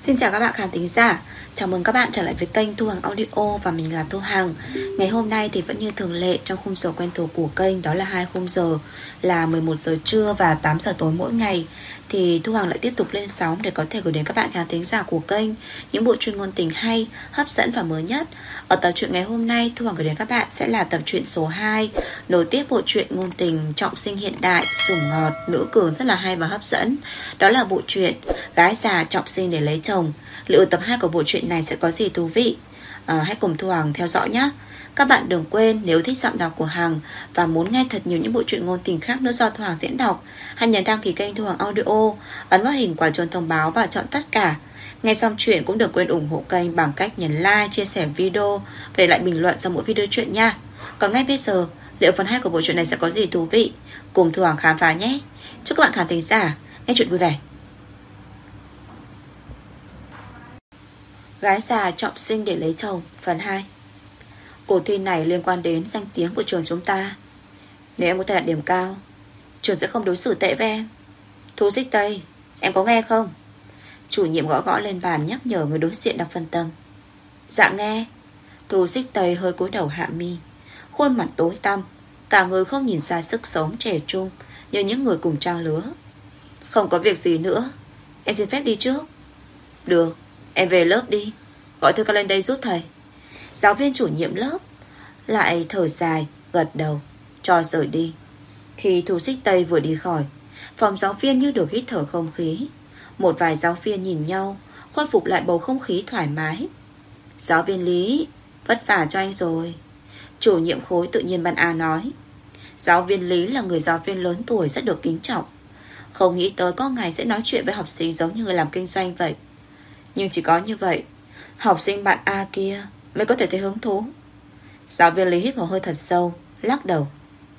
Xin chào các bạn khán thính giả. Chào mừng các bạn trở lại với kênh Thu Hằng Audio và mình là Thu Hằng. Ngày hôm nay thì vẫn như thường lệ trong khung giờ quen thuộc của kênh, đó là hai khung giờ là 11 giờ trưa và 8 giờ tối mỗi ngày. Thì Thu Hằng lại tiếp tục lên sóng để có thể gửi đến các bạn khán thính giả của kênh những bộ truyện ngôn tình hay, hấp dẫn và mới nhất. Ở tập truyện ngày hôm nay, Thu Hằng gửi đến các bạn sẽ là tập truyện số 2, nối tiếp bộ truyện ngôn tình trọng sinh hiện đại, sủng ngọt, nữ cường rất là hay và hấp dẫn. Đó là bộ truyện Gái già trọng sinh để lấy chồng. Liệu tập 2 của bộ truyện này sẽ có gì thú vị? Hãy cùng Thu Hằng theo dõi nhé. Các bạn đừng quên nếu thích giọng đọc của Hằng và muốn nghe thật nhiều những bộ truyện ngôn tình khác nữa do Thu Hằng diễn đọc, hãy nhấn đăng ký kênh Thu Hằng Audio, ấn vào hình quả chuông thông báo và chọn tất cả. Nghe xong chuyện cũng đừng quên ủng hộ kênh bằng cách nhấn like, chia sẻ video và để lại bình luận sau mỗi video chuyện nha. Còn ngay bây giờ, liệu phần 2 của bộ truyện này sẽ có gì thú vị? Cùng Thu Hằng khám phá nhé. Chúc các bạn khán thính giả nghe chuyện vui vẻ. Gái già trọng sinh để lấy chồng phần 2. Cuộc thi này liên quan đến danh tiếng của trường chúng ta. Nếu em có thể đạt điểm cao, trường sẽ không đối xử tệ với em. Thu Xích Tây, em có nghe không? Chủ nhiệm gõ gõ lên bàn nhắc nhở người đối diện đang phân tâm. Dạ nghe. Thu Xích Tây hơi cúi đầu hạ mi, khuôn mặt tối tăm, cả người không nhìn ra sức sống trẻ trung như những người cùng trang lứa. Không có việc gì nữa, em xin phép đi trước. Được, em về lớp đi. Gọi Thư Ca lên đây giúp thầy. Giáo viên chủ nhiệm lớp lại thở dài, gật đầu, cho rời đi. Khi Thu Xích Tây vừa đi khỏi, phòng giáo viên như được hít thở không khí. Một vài giáo viên nhìn nhau, khôi phục lại bầu không khí thoải mái. Giáo viên Lý, vất vả cho anh rồi. Chủ nhiệm khối tự nhiên ban A nói. Giáo viên Lý là người giáo viên lớn tuổi rất được kính trọng. Không nghĩ tới có ngày sẽ nói chuyện với học sinh giống như người làm kinh doanh vậy. Nhưng chỉ có như vậy, học sinh bạn A kia mới có thể thấy hứng thú. Giáo viên Lý hít một hơi thật sâu, lắc đầu.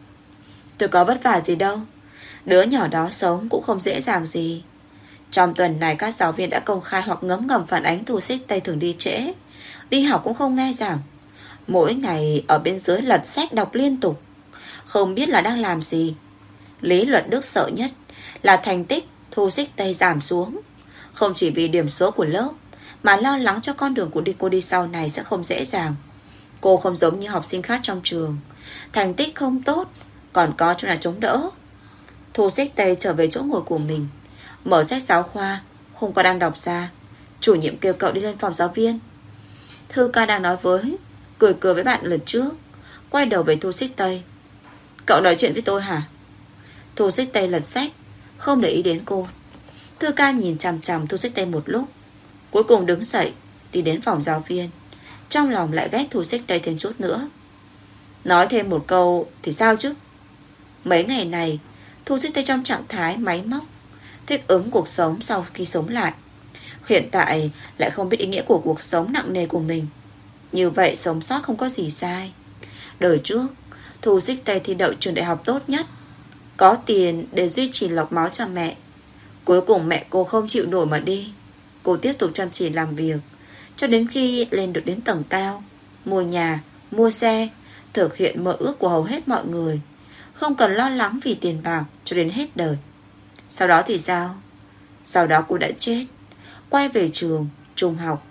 Tôi có vất vả gì đâu. Đứa nhỏ đó sống cũng không dễ dàng gì. Trong tuần này các giáo viên đã công khai hoặc ngấm ngầm phản ánh Thu Xích Tây thường đi trễ, đi học cũng không nghe giảng, mỗi ngày ở bên dưới lật sách đọc liên tục, không biết là đang làm gì. Lý Luật Đức sợ nhất là thành tích Thu Xích Tây giảm xuống, không chỉ vì điểm số của lớp, mà lo lắng cho con đường của cô đi sau này sẽ không dễ dàng. Cô không giống như học sinh khác trong trường, thành tích không tốt, còn có chỗ là chống đỡ. Thu Xích Tây trở về chỗ ngồi của mình, mở sách giáo khoa hôm qua đang đọc ra. Chủ nhiệm kêu cậu đi lên phòng giáo viên. Thư Ca đang nói với, cười cười với bạn lần trước, quay đầu về Thu Xích Tây. Cậu nói chuyện với tôi hả? Thu Xích Tây lật sách, không để ý đến cô. Thư Ca nhìn chằm chằm Thu Xích Tây một lúc, cuối cùng đứng dậy đi đến phòng giáo viên. Trong lòng lại ghét Thu Xích Tây thêm chút nữa. Nói thêm một câu thì sao chứ? Mấy ngày này Thu Xích Tây trong trạng thái máy móc, thích ứng cuộc sống sau khi sống lại. Hiện tại lại không biết ý nghĩa của cuộc sống nặng nề của mình. Như vậy sống sót không có gì sai. Đời trước Thu Xích Tây thi đậu trường đại học tốt nhất, có tiền để duy trì lọc máu cho mẹ. Cuối cùng mẹ cô không chịu nổi mà đi. Cô tiếp tục chăm chỉ làm việc cho đến khi lên được đến tầng cao, mua nhà, mua xe, thực hiện mơ ước của hầu hết mọi người, không cần lo lắng vì tiền bạc cho đến hết đời. Sau đó thì sao? Sau đó cô đã chết, quay về trường trung học.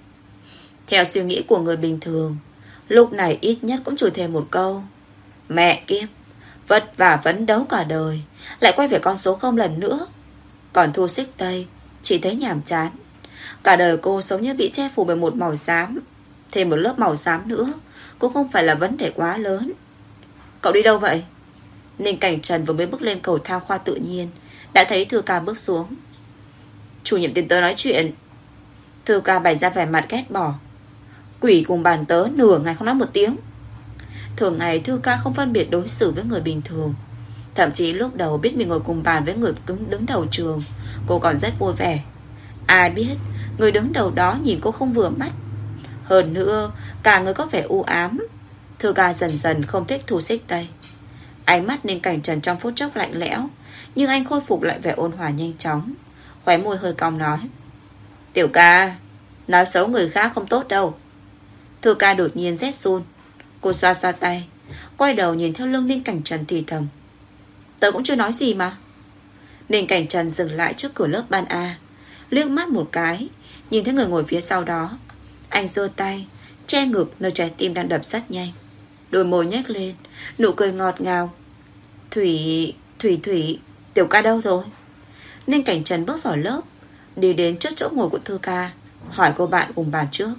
Theo suy nghĩ của người bình thường, lúc này ít nhất cũng chửi thêm một câu: mẹ kiếp, vất vả phấn đấu cả đời, lại quay về con số không lần nữa. Còn Thu Xích Tây chỉ thấy nhàm chán. Cả đời cô sống như bị che phủ bởi một màu xám, thêm một lớp màu xám nữa cũng không phải là vấn đề quá lớn. Cậu đi đâu vậy? Ninh Cảnh Trần vừa mới bước lên cầu thang khoa tự nhiên đã thấy Thư Ca bước xuống. Chủ nhiệm tìm tớ nói chuyện. Thư Ca bày ra vẻ mặt ghét bỏ. Quỷ cùng bàn tớ nửa ngày không nói một tiếng. Thường ngày Thư Ca không phân biệt đối xử với người bình thường. Thậm chí lúc đầu biết mình ngồi cùng bàn với người đứng đầu trường, cô còn rất vui vẻ. Ai biết người đứng đầu đó nhìn cô không vừa mắt. Hơn nữa cả người có vẻ u ám. Thư Ca dần dần không thích Thu Xích Tây. Ánh mắt Ninh Cảnh Trần trong phút chốc lạnh lẽo, nhưng anh khôi phục lại vẻ ôn hòa nhanh chóng, khóe môi hơi cong nói: Tiểu Ca, nói xấu người khác không tốt đâu. Thư Ca đột nhiên rét run. Cô xoa xoa tay, quay đầu nhìn theo lưng Ninh Cảnh Trần thì thầm: Tớ cũng chưa nói gì mà. Ninh Cảnh Trần dừng lại trước cửa lớp ban A, liếc mắt một cái, Nhìn thấy người ngồi phía sau đó, anh giơ tay che ngực nơi trái tim đang đập rất nhanh. Đôi môi nhếch lên, nụ cười ngọt ngào. Thủy, Tiểu ca đâu rồi? Ninh Cảnh Trần bước vào lớp, đi đến trước chỗ ngồi của Thư ca, hỏi cô bạn cùng bàn trước.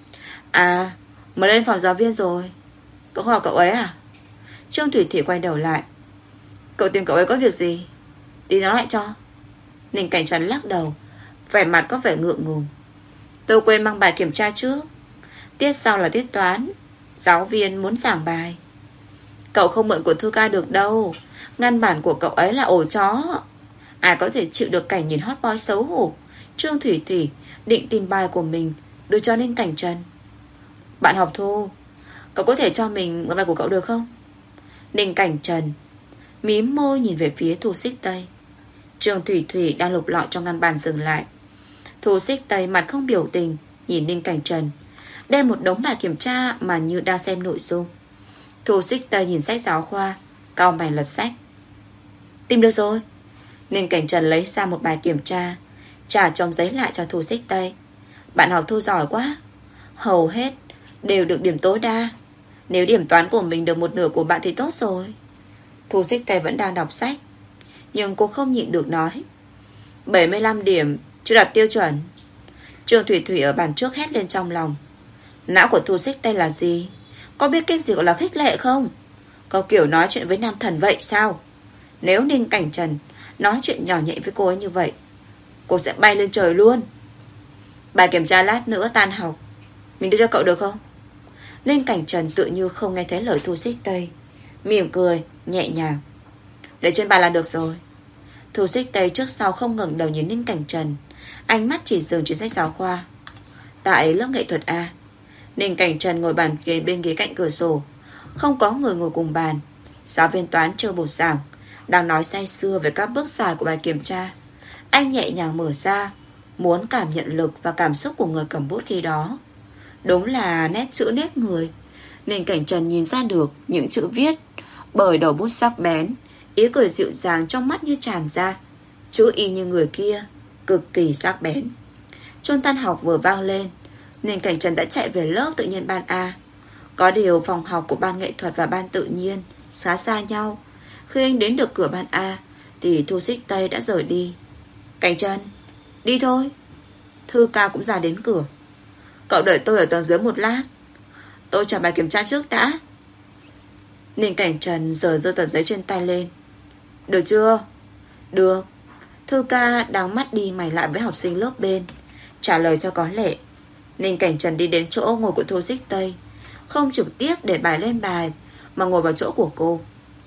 À, mới lên phòng giáo viên rồi. Cậu hỏi cậu ấy à? Trương Thủy Thủy quay đầu lại. Cậu tìm cậu ấy có việc gì? Tí nói lại cho. Ninh Cảnh Trần lắc đầu, vẻ mặt có vẻ ngượng ngùng. Tôi quên mang bài kiểm tra trước. Tiết sau là tiết toán, giáo viên muốn giảng bài. Cậu không mượn của Thư ca được đâu. Ngăn bản của cậu ấy là ổ chó. Ai có thể chịu được cảnh nhìn hot boy xấu hổ. Trương Thủy Thủy định tìm bài của mình đưa cho Ninh Cảnh Trần. Bạn học Thu, cậu có thể cho mình mượn bài của cậu được không? Ninh Cảnh Trần mím môi nhìn về phía Thu Xích Tây. Trương Thủy Thủy đang lục lọi trong ngăn bàn dừng lại. Thu Xích Tây mặt không biểu tình nhìn Ninh Cảnh Trần, đem một đống bài kiểm tra mà như đang xem nội dung. Thu Xích Tây nhìn sách giáo khoa, cau mày lật sách. Tìm được rồi. Ninh Cảnh Trần lấy ra một bài kiểm tra, trả chồng giấy lại cho Thu Xích Tây. Bạn học Thu giỏi quá, hầu hết đều được điểm tối đa. Nếu điểm toán của mình được một nửa của bạn thì tốt rồi. Thu Xích Tây vẫn đang đọc sách, nhưng cô không nhịn được nói. 75 điểm chưa đạt tiêu chuẩn. Trương Thủy Thủy ở bàn trước hét lên trong lòng. Não của Thu Xích Tây là gì? Có biết cái gì gọi là khích lệ không? Có kiểu nói chuyện với nam thần vậy sao? Nếu Ninh Cảnh Trần nói chuyện nhỏ nhẹ với cô ấy như vậy, cô sẽ bay lên trời luôn. Bài kiểm tra lát nữa tan học, mình đưa cho cậu được không? Ninh Cảnh Trần tự như không nghe thấy lời Thu Xích Tây, mỉm cười nhẹ nhàng. Để trên bàn là được rồi. Thu Xích Tây trước sau không ngẩng đầu nhìn Ninh Cảnh Trần, ánh mắt chỉ dừng trên sách giáo khoa. Tại lớp nghệ thuật A, Ninh Cảnh Trần ngồi bàn ghế bên ghế cạnh cửa sổ, không có người ngồi cùng bàn. Giáo viên toán chưa bổ giảng, đang nói say sưa về các bước giải của bài kiểm tra. Anh nhẹ nhàng mở ra, muốn cảm nhận lực và cảm xúc của người cầm bút khi đó. Đúng là nét chữ nét người. Ninh Cảnh Trần nhìn ra được những chữ viết bởi đầu bút sắc bén, ý cười dịu dàng trong mắt như tràn ra. Chữ y như người kia, cực kỳ sắc bén. Chuông tan học vừa vang lên, Ninh Cảnh Trần đã chạy về lớp tự nhiên ban A. Có điều phòng học của ban nghệ thuật và ban tự nhiên khá xa nhau. Khi anh đến được cửa ban A thì Thu Xích Tây đã rời đi. Cảnh Trần, đi thôi. Thư ca cũng ra đến cửa. Cậu đợi tôi ở tầng dưới một lát, tôi trả bài kiểm tra trước đã. Ninh Cảnh Trần giơ tờ giấy trên tay lên. Được chưa? Được. Thư ca đang mắt đi mày lại với học sinh lớp bên, trả lời cho có lệ. Ninh Cảnh Trần đi đến chỗ ngồi của Thu Xích Tây, không trực tiếp để bài lên bài mà ngồi vào chỗ của cô.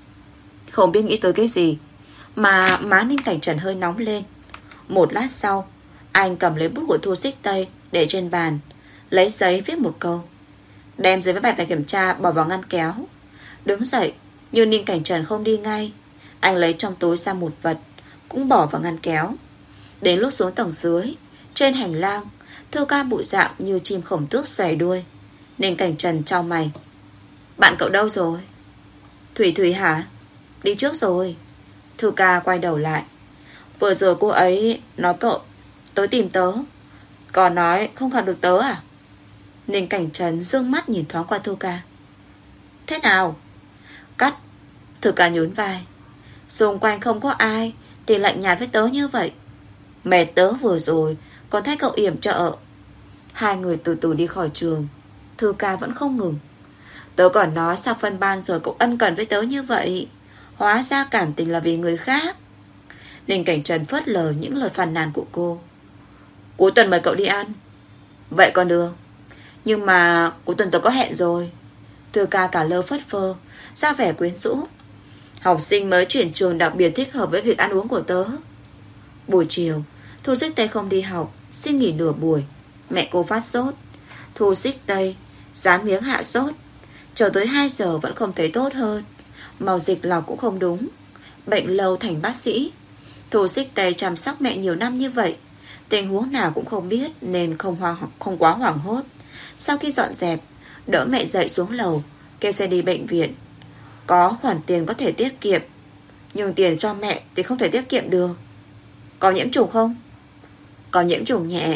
Không biết nghĩ tới cái gì mà má Ninh Cảnh Trần hơi nóng lên. Một lát sau, anh cầm lấy bút của Thu Xích Tây để trên bàn, lấy giấy viết một câu, đem giấy với bài kiểm tra bỏ vào ngăn kéo. Đứng dậy, nhưng Ninh Cảnh Trần không đi ngay. Anh lấy trong túi ra một vật, cũng bỏ vào ngăn kéo. Đến lúc xuống tầng dưới, trên hành lang, Thư ca bộ dạng như chim khổng tước xòe đuôi. Ninh Cảnh Trần chau mày. Bạn cậu đâu rồi? Thủy Thủy hả? Đi trước rồi. Thư ca quay đầu lại. Vừa rồi cô ấy nói cậu tới tìm tớ, còn nói không gặp được tớ à? Ninh Cảnh Trần dương mắt nhìn thoáng qua Thư ca. Thế nào? Cắt. Thư ca nhún vai. Xung quanh không có ai thì lạnh nhạt với tớ như vậy. Mẹ tớ vừa rồi còn thấy cậu yểm trợ. Hai người từ từ đi khỏi trường. Thư ca vẫn không ngừng. Tớ còn nói sao phân ban rồi cậu ân cần với tớ như vậy, hóa ra cảm tình là vì người khác. Ninh Cảnh Trần phớt lờ những lời phàn nàn của cô. Cuối tuần mời cậu đi ăn. Vậy còn được, nhưng mà cuối tuần tớ có hẹn rồi. Thư ca cả lơ phất phơ, ra vẻ quyến rũ. Học sinh mới chuyển trường đặc biệt thích hợp với việc ăn uống của tớ. Buổi chiều, Thu Xích Tây không đi học, xin nghỉ nửa buổi. Mẹ cô phát sốt. Thu Xích Tây dán miếng hạ sốt. Chờ tới 2 giờ vẫn không thấy tốt hơn. Màu dịch lọc cũng không đúng. Bệnh lâu thành bác sĩ. Thu Xích Tây chăm sóc mẹ nhiều năm như vậy, tình huống nào cũng không biết, nên không quá hoảng hốt. Sau khi dọn dẹp, đỡ mẹ dậy xuống lầu, kêu xe đi bệnh viện. Có khoản tiền có thể tiết kiệm, nhưng tiền cho mẹ thì không thể tiết kiệm được. Có nhiễm trùng không? Có nhiễm trùng nhẹ,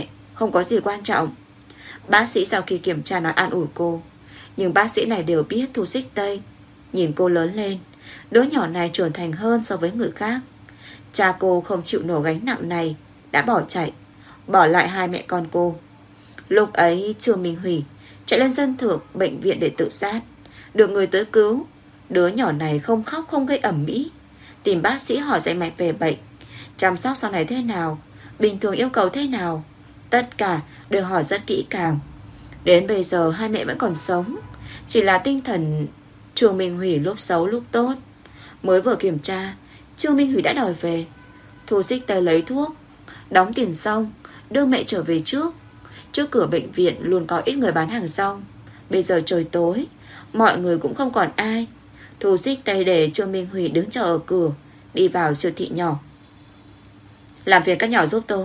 Không có gì quan trọng. Bác sĩ sau khi kiểm tra nói an ủi cô. Nhưng bác sĩ này đều biết Thu Xích Tây. Nhìn cô lớn lên, đứa nhỏ này trưởng thành hơn so với người khác. Cha cô không chịu nổi gánh nặng này, đã bỏ chạy, bỏ lại hai mẹ con cô. Lúc ấy Trương Minh Hủy chạy lên sân thượng bệnh viện để tự sát. Được người tới cứu. Đứa nhỏ này không khóc không gây ẩm mỹ. Tìm bác sĩ hỏi danh mạch về bệnh, chăm sóc sau này thế nào, bình thường yêu cầu thế nào. Tất cả đều hỏi rất kỹ càng. Đến bây giờ hai mẹ vẫn còn sống. Chỉ là tinh thần Trương Minh Hủy lúc xấu lúc tốt. Mới vừa kiểm tra, Trương Minh Hủy đã đòi về. Thu Xích Tây lấy thuốc, đóng tiền xong, đưa mẹ trở về trước. Trước cửa bệnh viện luôn có ít người bán hàng rong. Bây giờ trời tối, mọi người cũng không còn ai. Thu Xích Tây để Trương Minh Hủy đứng chờ ở cửa, đi vào siêu thị nhỏ. Làm phiền các nhỏ giúp tôi.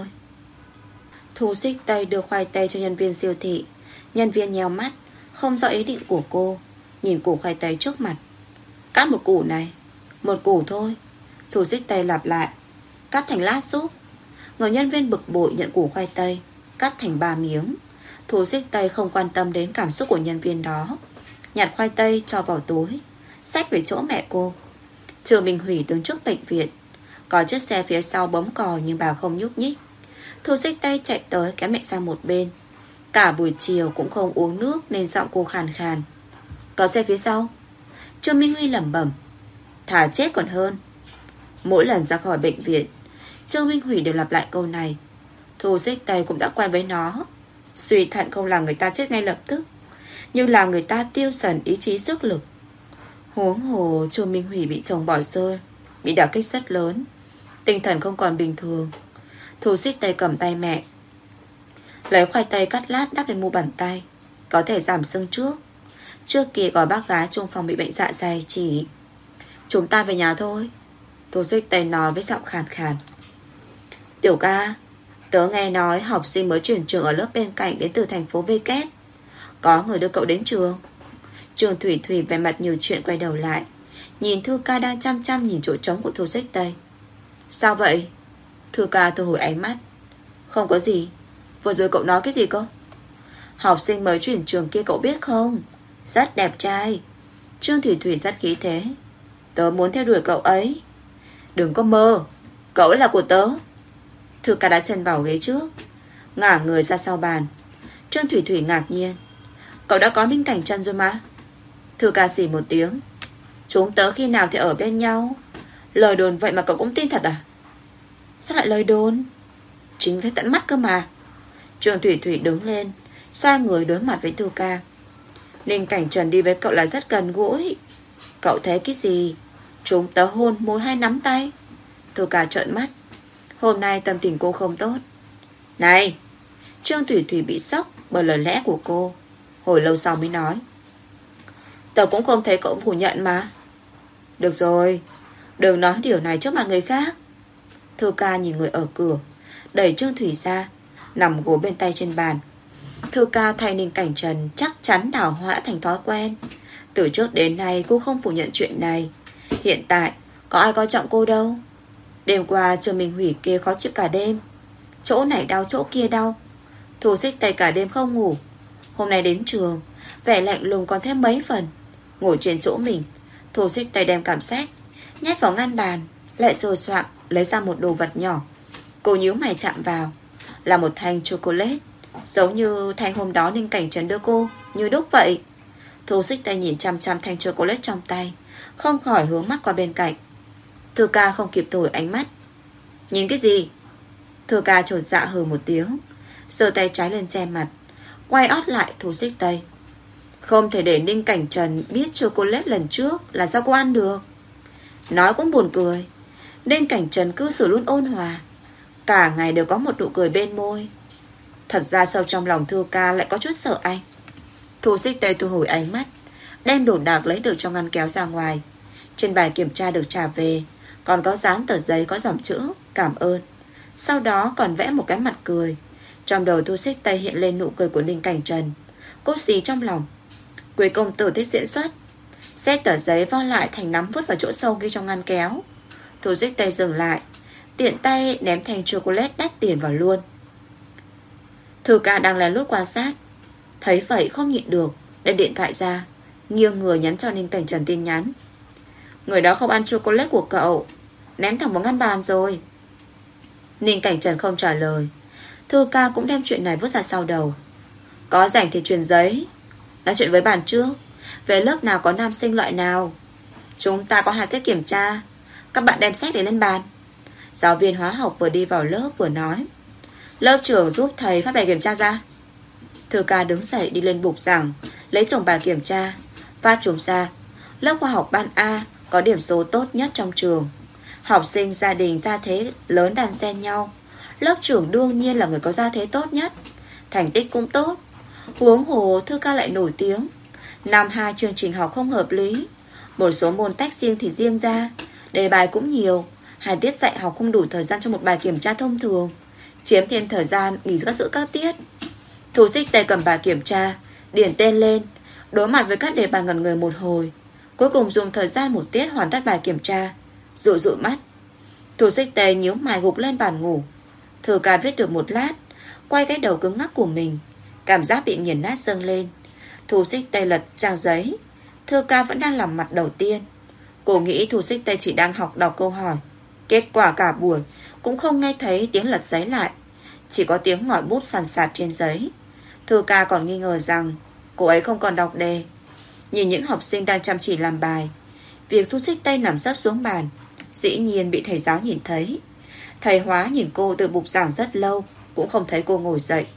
Thu Xích Tây đưa khoai tây cho nhân viên siêu thị. Nhân viên nheo mắt, không rõ ý định của cô. Nhìn củ khoai tây trước mặt. Cắt một củ này. Một củ thôi. Thu Xích Tây lặp lại. Cắt thành lát giúp. Người nhân viên bực bội nhận củ khoai tây, cắt thành 3 miếng. Thu Xích Tây không quan tâm đến cảm xúc của nhân viên đó. Nhặt khoai tây cho vào túi, xách về chỗ mẹ cô. Trương Minh Hủy đứng trước bệnh viện. Có chiếc xe phía sau bấm còi nhưng bà không nhúc nhích. Thu Xích Tây chạy tới kéo mẹ sang một bên. Cả buổi chiều cũng không uống nước nên giọng cô khàn khàn. Có xe phía sau. Trương Minh Huy lẩm bẩm. Thà chết còn hơn. Mỗi lần ra khỏi bệnh viện, Trương Minh Hủy đều lặp lại câu này. Thu Xích Tây cũng đã quen với nó. Suy thận không làm người ta chết ngay lập tức, nhưng làm người ta tiêu dần ý chí sức lực. Huống hồ Trương Minh Hủy bị chồng bỏ rơi, bị đả kích rất lớn, tinh thần không còn bình thường. Thu Xích Tây cầm tay mẹ, lấy khoai tây cắt lát đắp lên mu bàn tay, có thể giảm sưng trước. Trước kia có bác gái chung phòng bị bệnh dạ dày chỉ. Chúng ta về nhà thôi. Thu Xích Tây nói với giọng khàn khàn. Tiểu ca, tớ nghe nói học sinh mới chuyển trường ở lớp bên cạnh đến từ thành phố V kép. Có người đưa cậu đến trường. Trường Thủy Thủy vẻ mặt nhiều chuyện quay đầu lại, nhìn Thư ca đang chăm chăm nhìn chỗ trống của Thu Xích Tây. Sao vậy? Thư ca thu hồi ánh mắt. Không có gì. Vừa rồi cậu nói cái gì cơ? Học sinh mới chuyển trường kia cậu biết không? Rất đẹp trai. Trương Thủy Thủy rất khí thế. Tớ muốn theo đuổi cậu ấy. Đừng có mơ, cậu ấy là của tớ. Thư ca đã chân vào ghế trước, ngả người ra sau bàn. Trương Thủy Thủy ngạc nhiên. Cậu đã có Ninh Cảnh Trần rồi mà. Thư ca xì một tiếng. Chúng tớ khi nào thì ở bên nhau. Lời đồn vậy mà cậu cũng tin thật à? Sao lại lời đồn? Chính thấy tận mắt cơ mà. Trương Thủy Thủy đứng lên, xoay người đối mặt với Thư ca. Ninh Cảnh Trần đi với cậu là rất gần gũi. Cậu thấy cái gì? Chúng tớ hôn môi hay nắm tay? Thư ca trợn mắt. Hôm nay tâm tình cô không tốt. Này! Trương Thủy Thủy bị sốc bởi lời lẽ của cô. Hồi lâu sau mới nói. Tớ cũng không thấy cậu phủ nhận mà. Được rồi, đừng nói điều này trước mặt người khác. Thư ca nhìn người ở cửa, đẩy Trương Thủy ra, nằm gối bên tay trên bàn. Thư ca thay Ninh Cảnh Trần chắc chắn đào hoa đã thành thói quen. Từ trước đến nay cô không phủ nhận chuyện này. Hiện tại có ai coi trọng cô đâu. Đêm qua Trương Minh Hủy kia khó chịu cả đêm, chỗ này đau chỗ kia đau. Thu Xích Tây cả đêm không ngủ. Hôm nay đến trường, vẻ lạnh lùng còn thêm mấy phần. Ngồi trên chỗ mình, Thu Xích Tây đem cặp sách nhét vào ngăn bàn, lại sờ soạng lấy ra một đồ vật nhỏ. Cô nhíu mày chạm vào, là một thanh chocolate, giống như thanh hôm đó Ninh Cảnh Trần đưa cô, như đúc vậy. Thu Xích Tây nhìn chăm chăm thanh chocolate trong tay, không khỏi hướng mắt qua bên cạnh. Thư ca không kịp thu hồi ánh mắt. Nhìn cái gì? Thư ca chột dạ hừ một tiếng, giơ tay trái lên che mặt, quay ót lại Thu Xích Tây. Không thể để Ninh Cảnh Trần biết chocolate lần trước là do cô ăn được. Nói cũng buồn cười, Ninh Cảnh Trần cư xử luôn ôn hòa, cả ngày đều có một nụ cười bên môi. Thật ra sâu trong lòng Thư ca lại có chút sợ anh. Thu Xích Tây thu hồi ánh mắt, đem đồ đạc lấy được trong ngăn kéo ra ngoài. Trên bài kiểm tra được trả về còn có dán tờ giấy có dòng chữ cảm ơn. Sau đó còn vẽ một cái mặt cười. Trong đầu Thu Xích Tây hiện lên nụ cười của Ninh Cảnh Trần. Cô xì trong lòng. Quý công tử thích diễn xuất. Xếp tờ giấy vo lại thành nắm vứt vào chỗ sâu ghi trong ngăn kéo. Thu Xích Tây dừng lại, tiện tay ném thanh chocolate đắt tiền vào luôn. Thư ca đang lén lút quan sát, thấy vậy không nhịn được, đem điện thoại ra, nghiêng người nhắn cho Ninh Cảnh Trần tin nhắn. Người đó không ăn chocolate của cậu, ném thẳng vào ngăn bàn rồi. Ninh Cảnh Trần không trả lời. Thư ca cũng đem chuyện này vứt ra sau đầu. Có rảnh thì truyền giấy, nói chuyện với bàn trước, về lớp nào có nam sinh loại nào. Chúng ta có 2 tiết kiểm tra, các bạn đem sách để lên bàn. Giáo viên hóa học vừa đi vào lớp vừa nói. Lớp trưởng giúp thầy phát bài kiểm tra ra. Thư ca đứng dậy đi lên bục giảng, lấy chồng bài kiểm tra, phát chúng ra. Lớp khoa học ban A có điểm số tốt nhất trong trường. Học sinh gia đình gia thế lớn đan xen nhau. Lớp trưởng đương nhiên là người có gia thế tốt nhất, thành tích cũng tốt. Huống hồ Thư ca lại nổi tiếng. Năm 2 chương trình học không hợp lý, một số môn tách riêng thì riêng ra, đề bài cũng nhiều, 2 tiết dạy học không đủ thời gian cho một bài kiểm tra thông thường, chiếm thêm thời gian nghỉ giữa các tiết. Thu Xích Tây cầm bài kiểm tra, điền tên lên, đối mặt với các đề bài ngẩn người một hồi, cuối cùng dùng thời gian 1 tiết hoàn tất bài kiểm tra, dụi dụi mắt. Thu Xích Tây nhíu mày gục lên bàn ngủ. Thư ca viết được một lát, quay cái đầu cứng ngắc của mình, cảm giác bị nghiền nát dâng lên. Thu Xích Tây lật trang giấy. Thư ca vẫn đang làm mặt đầu tiên. Cô nghĩ Thu Xích Tây chỉ đang học đọc câu hỏi. Kết quả cả buổi cũng không nghe thấy tiếng lật giấy lại, chỉ có tiếng ngòi bút sàn sạt trên giấy. Thư ca còn nghi ngờ rằng cô ấy không còn đọc đề. Nhìn những học sinh đang chăm chỉ làm bài, việc Thu Xích Tây nằm sấp xuống bàn dĩ nhiên bị thầy giáo nhìn thấy. Thầy hóa nhìn cô từ bục giảng rất lâu, cũng không thấy cô ngồi dậy.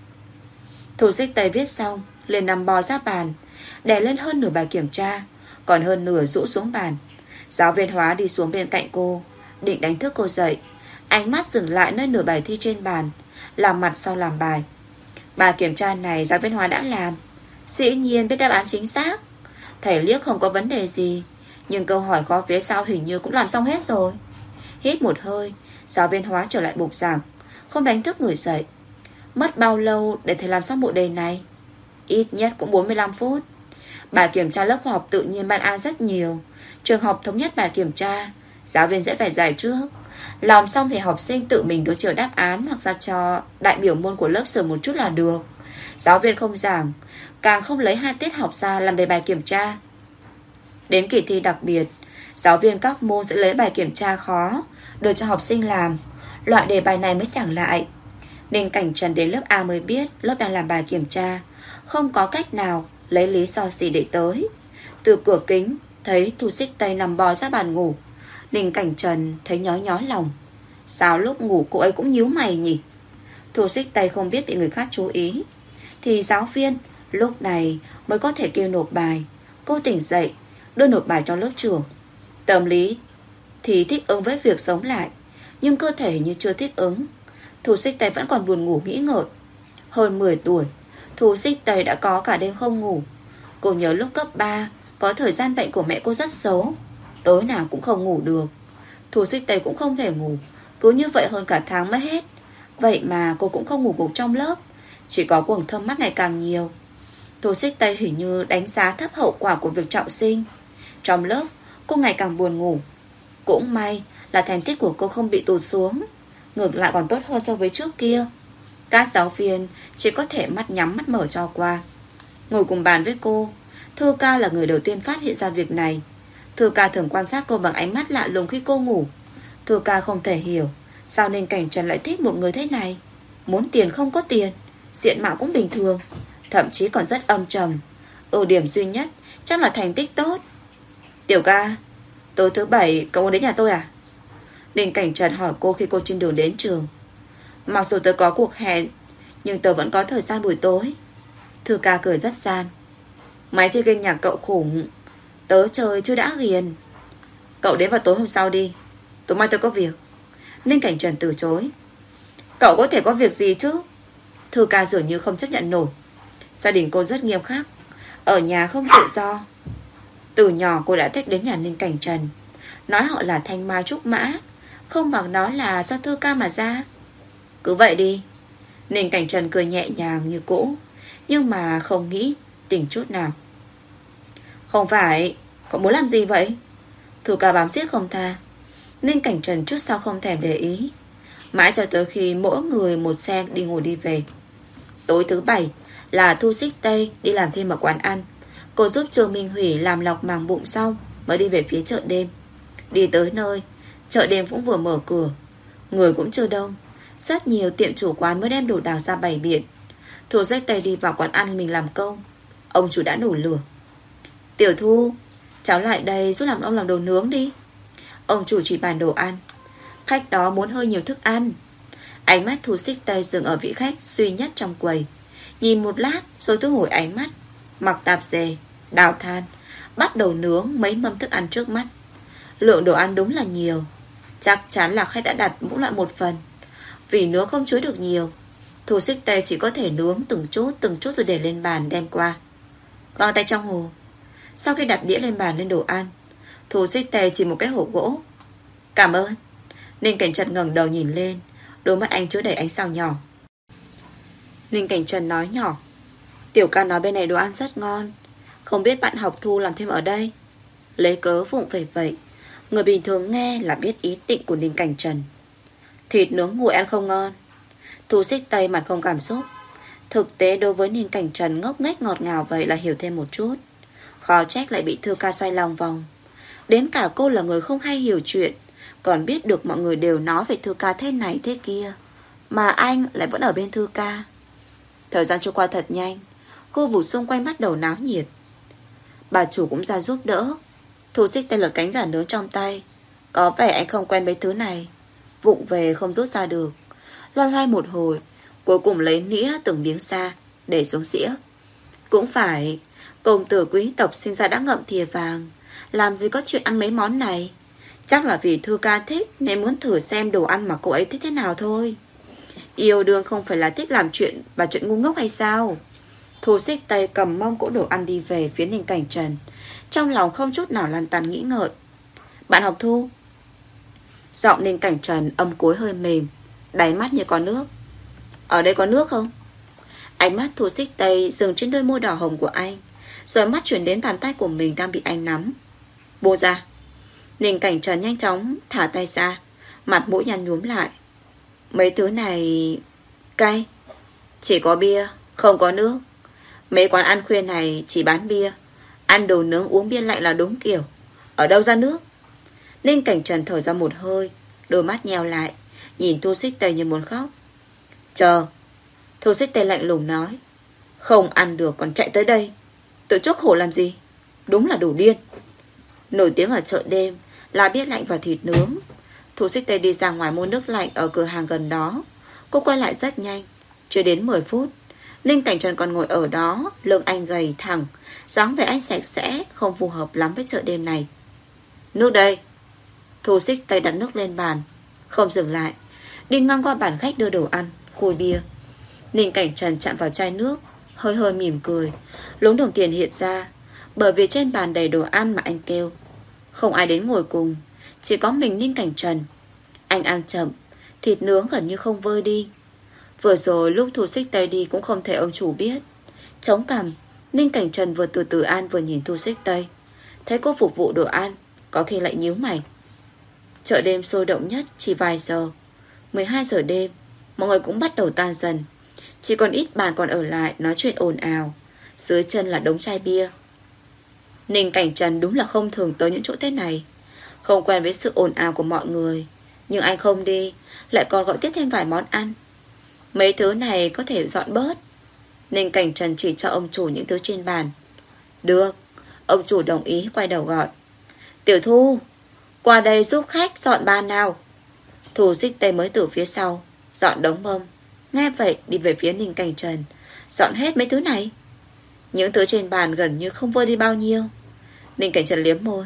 Thu Xích Tây viết xong liền nằm bò ra bàn, đè lên hơn nửa bài kiểm tra, còn hơn nửa rũ xuống bàn. Giáo viên hóa đi xuống bên cạnh cô, định đánh thức cô dậy. Ánh mắt dừng lại nơi nửa bài thi trên bàn, làm mặt sau làm bài. Bài kiểm tra này giáo viên hóa đã làm, dĩ nhiên biết đáp án chính xác. Thầy liếc không có vấn đề gì, nhưng câu hỏi khó phía sau hình như cũng làm xong hết rồi. Hít một hơi, giáo viên hóa trở lại bục giảng, không đánh thức người dậy. Mất bao lâu để thầy làm xong bộ đề này? Ít nhất cũng 45 phút. Bài kiểm tra lớp học tự nhiên ban A rất nhiều. Trường học thống nhất bài kiểm tra, giáo viên sẽ phải giải trước. Làm xong thì học sinh tự mình đối chiếu đáp án, hoặc ra cho đại biểu môn của lớp sửa một chút là được. Giáo viên không giảng, càng không lấy 2 tiết học ra làm đề bài kiểm tra. Đến kỳ thi đặc biệt, giáo viên các môn sẽ lấy bài kiểm tra khó đưa cho học sinh làm. Loại đề bài này mới giảng lại. Ninh Cảnh Trần đến lớp A mới biết lớp đang làm bài kiểm tra, không có cách nào lấy lý do gì để tới. Từ cửa kính thấy Thu Xích Tây nằm bò ra bàn ngủ. Ninh Cảnh Trần thấy nhói nhói lòng. Sao lúc ngủ cô ấy cũng nhíu mày nhỉ? Thu Xích Tây không biết bị người khác chú ý, thì giáo viên lúc này mới có thể kêu nộp bài. Cô tỉnh dậy, đưa nộp bài cho lớp trưởng. Tâm lý thì thích ứng với việc sống lại, nhưng cơ thể như chưa thích ứng. Thu Xích Tây vẫn còn buồn ngủ nghĩ ngợi. Hơn 10 tuổi, Thu Xích Tây đã có cả đêm không ngủ. Cô nhớ lúc cấp 3 có thời gian bệnh của mẹ cô rất xấu, tối nào cũng không ngủ được. Thu Xích Tây cũng không thể ngủ, cứ như vậy hơn cả tháng mới hết. Vậy mà cô cũng không ngủ gục trong lớp, chỉ có quầng thâm mắt ngày càng nhiều. Thu Xích Tây hình như đánh giá thấp hậu quả của việc trọng sinh. Trong lớp cô ngày càng buồn ngủ. Cũng may là thành tích của cô không bị tụt xuống, ngược lại còn tốt hơn so với trước kia. Các giáo viên chỉ có thể mắt nhắm mắt mở cho qua. Ngồi cùng bàn với cô, Thư ca là người đầu tiên phát hiện ra việc này. Thư ca thường quan sát cô bằng ánh mắt lạ lùng khi cô ngủ. Thư ca không thể hiểu sao Ninh Cảnh Trần lại thích một người thế này. Muốn tiền không có tiền, diện mạo cũng bình thường, thậm chí còn rất âm trầm. Ưu điểm duy nhất chắc là thành tích tốt. Tiểu ca, tối thứ 7 cậu muốn đến nhà tôi à? Ninh Cảnh Trần hỏi cô khi cô trên đường đến trường. Mặc dù tớ có cuộc hẹn, nhưng tớ vẫn có thời gian buổi tối. Thư ca cười rất gian. Máy chơi game nhạc cậu khủng, tớ chơi chưa đã ghiền. Cậu đến vào tối hôm sau đi, tối mai tớ có việc. Ninh Cảnh Trần từ chối. Cậu có thể có việc gì chứ? Thư ca dường như không chấp nhận nổi. Gia đình cô rất nghiêm khắc, ở nhà không tự do. Từ nhỏ cô đã thích đến nhà Ninh Cảnh Trần, nói họ là thanh mai trúc mã, không bằng nói là do Thư ca mà ra. Cứ vậy đi. Ninh Cảnh Trần cười nhẹ nhàng như cũ, nhưng mà không nghĩ tỉnh chút nào. Không phải, cậu muốn làm gì vậy? Thư ca bám giết không tha. Ninh Cảnh Trần chút sau không thèm để ý, mãi cho tới khi mỗi người một xe đi ngủ đi về. Tối thứ bảy là Thu Xích Tây đi làm thêm ở quán ăn. Cô giúp Trương Minh Hủy làm lọc màng bụng xong mới đi về phía chợ đêm. Đi tới nơi, chợ đêm cũng vừa mở cửa, người cũng chưa đông. Rất nhiều tiệm chủ quán mới đem đồ đạc ra bày biện. Thu Xích Tây đi vào quán ăn mình làm công. Ông chủ đã nổ lửa. Tiểu Thu, cháu lại đây giúp làm ông làm đồ nướng đi. Ông chủ chỉ bàn đồ ăn. Khách đó muốn hơi nhiều thức ăn. Ánh mắt Thu Xích Tây dừng ở vị khách duy nhất trong quầy. Nhìn một lát rồi thu hồi ánh mắt, mặc tạp dề, đào than, bắt đầu nướng mấy mâm thức ăn trước mắt. Lượng đồ ăn đúng là nhiều. Chắc chắn là khách đã đặt mỗi loại một phần. Vì nướng không chứa được nhiều, Thu Xích Tây chỉ có thể nướng từng chút rồi để lên bàn đem qua. Găng tay trong hồ. Sau khi đặt đĩa lên bàn lên đồ ăn, Thu Xích Tây chỉ một cái hộp gỗ. Cảm ơn. Ninh Cảnh Trần ngẩng đầu nhìn lên, đôi mắt anh chứa đầy ánh sao nhỏ. Ninh Cảnh Trần nói nhỏ, tiểu ca nói bên này đồ ăn rất ngon, không biết bạn học Thu làm thêm ở đây. Lấy cớ vụng về vậy. Người bình thường nghe là biết ý định của Ninh Cảnh Trần. Thịt nướng nguội ăn không ngon. Thu Xích Tây mặt không cảm xúc. Thực tế đối với Ninh Cảnh Trần ngốc nghếch ngọt ngào vậy là hiểu thêm một chút. Khó trách lại bị Thư ca xoay lòng vòng. Đến cả cô là người không hay hiểu chuyện, còn biết được mọi người đều nói về Thư ca thế này thế kia, mà anh lại vẫn ở bên Thư ca. Thời gian trôi qua thật nhanh. Khu vực xung quanh bắt đầu náo nhiệt. Bà chủ cũng ra giúp đỡ. Thu Xích Tây lật cánh gà nướng trong tay. Có vẻ anh không quen mấy thứ này, vụng về không rút ra được. Loay hoay một hồi, cuối cùng lấy nĩa từng miếng xa để xuống dĩa. Cũng phải, công tử quý tộc sinh ra đã ngậm thìa vàng, làm gì có chuyện ăn mấy món này. Chắc là vì Thư ca thích nên muốn thử xem đồ ăn mà cô ấy thích thế nào thôi. Yêu đương không phải là thích làm chuyện và chuyện ngu ngốc hay sao? Thu Xích Tây cầm mâm cỗ đồ ăn đi về phía Ninh Cảnh Trần, trong lòng không chút nào lăn tăn nghĩ ngợi. Bạn học Thu. Giọng Ninh Cảnh Trần âm cối hơi mềm, đáy mắt như có nước. Ở đây có nước không? Ánh mắt Thu Xích Tây dừng trên đôi môi đỏ hồng của anh, rồi mắt chuyển đến bàn tay của mình đang bị anh nắm. Buông ra. Ninh Cảnh Trần nhanh chóng thả tay ra, mặt mũi nhăn nhúm lại. Mấy thứ này cay. Chỉ có bia, không có nước. Mấy quán ăn khuya này chỉ bán bia, ăn đồ nướng uống bia lạnh là đúng kiểu. Ở đâu ra nước? Ninh Cảnh Trần thở ra một hơi, đôi mắt nheo lại, nhìn Thu Xích Tây như muốn khóc. Chờ. Thu Xích Tây lạnh lùng nói. Không ăn được còn chạy tới đây, tự chuốc khổ làm gì? Đúng là đủ điên. Nổi tiếng ở chợ đêm là bia lạnh và thịt nướng. Thu Xích Tây đi ra ngoài mua nước lạnh ở cửa hàng gần đó. Cô quay lại rất nhanh. Chưa đến 10 phút, Ninh Cảnh Trần còn ngồi ở đó, lưng anh gầy thẳng, dáng vẻ anh sạch sẽ, không phù hợp lắm với chợ đêm này. Nước đây. Thu Xích Tây đặt nước lên bàn, không dừng lại, đi ngang qua bàn khách đưa đồ ăn, khui bia. Ninh Cảnh Trần chạm vào chai nước, hơi hơi mỉm cười. Lúng đồng tiền hiện ra, bởi vì trên bàn đầy đồ ăn mà anh kêu. Không ai đến ngồi cùng, chỉ có mình Ninh Cảnh Trần. Anh ăn chậm, thịt nướng gần như không vơi đi. Vừa rồi lúc Thu Xích Tây đi cũng không thể ông chủ biết. Chống cằm, Ninh Cảnh Trần vừa từ từ ăn vừa nhìn Thu Xích Tây. Thấy cô phục vụ đồ ăn, có khi lại nhíu mày. Chợ đêm sôi động nhất chỉ vài giờ. 12 giờ đêm, mọi người cũng bắt đầu tan dần. Chỉ còn ít bàn còn ở lại nói chuyện ồn ào. Dưới chân là đống chai bia. Ninh Cảnh Trần đúng là không thường tới những chỗ thế này, không quen với sự ồn ào của mọi người. Nhưng anh không đi, lại còn gọi tiếp thêm vài món ăn. Mấy thứ này có thể dọn bớt. Ninh Cảnh Trần chỉ cho ông chủ những thứ trên bàn. Được. Ông chủ đồng ý quay đầu gọi. Tiểu Thu, qua đây giúp khách dọn bàn nào. Thu Xích Tây mới từ phía sau dọn đống mâm. Nghe vậy đi về phía Ninh Cảnh Trần. Dọn hết mấy thứ này. Những thứ trên bàn gần như không vơi đi bao nhiêu. Ninh Cảnh Trần liếm môi.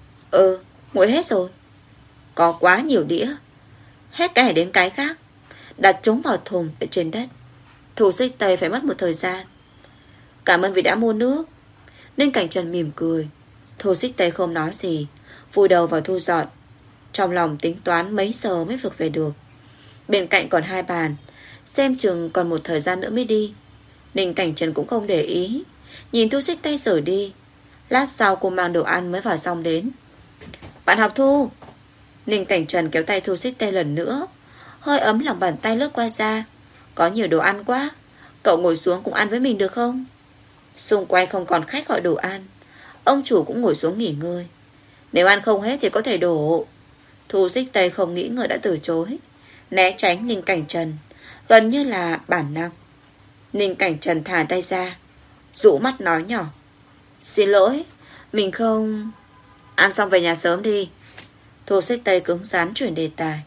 Nguội hết rồi. Có quá nhiều đĩa. Hết cái này đến cái khác, đặt chúng vào thùng ở trên đất. Thu Xích Tây phải mất một thời gian. Cảm ơn vì đã mua nước. Ninh Cảnh Trần mỉm cười. Thu Xích Tây không nói gì, vùi đầu vào thu dọn. Trong lòng tính toán mấy giờ mới vực về được. Bên cạnh còn 2 bàn, xem chừng còn một thời gian nữa mới đi. Ninh Cảnh Trần cũng không để ý, nhìn Thu Xích Tây rời đi. Lát sau cô mang đồ ăn mới vào xong đến. Bạn học Thu. Ninh Cảnh Trần kéo tay Thu Xích Tây lần nữa. Hơi ấm lòng bàn tay lướt qua da. Có nhiều đồ ăn quá, Cậu ngồi xuống cùng ăn với mình được không? Xung quanh không còn khách gọi đồ ăn. Ông chủ cũng ngồi xuống nghỉ ngơi. Nếu ăn không hết thì có thể đổ. Thu Xích Tây không nghĩ ngợi đã từ chối, né tránh Ninh Cảnh Trần, gần như là bản năng. Ninh Cảnh Trần thả tay ra, dụ mắt nói nhỏ: Xin lỗi, mình không... Ăn xong về nhà sớm đi. Thu Xích Tây cứng rắn chuyển đề tài.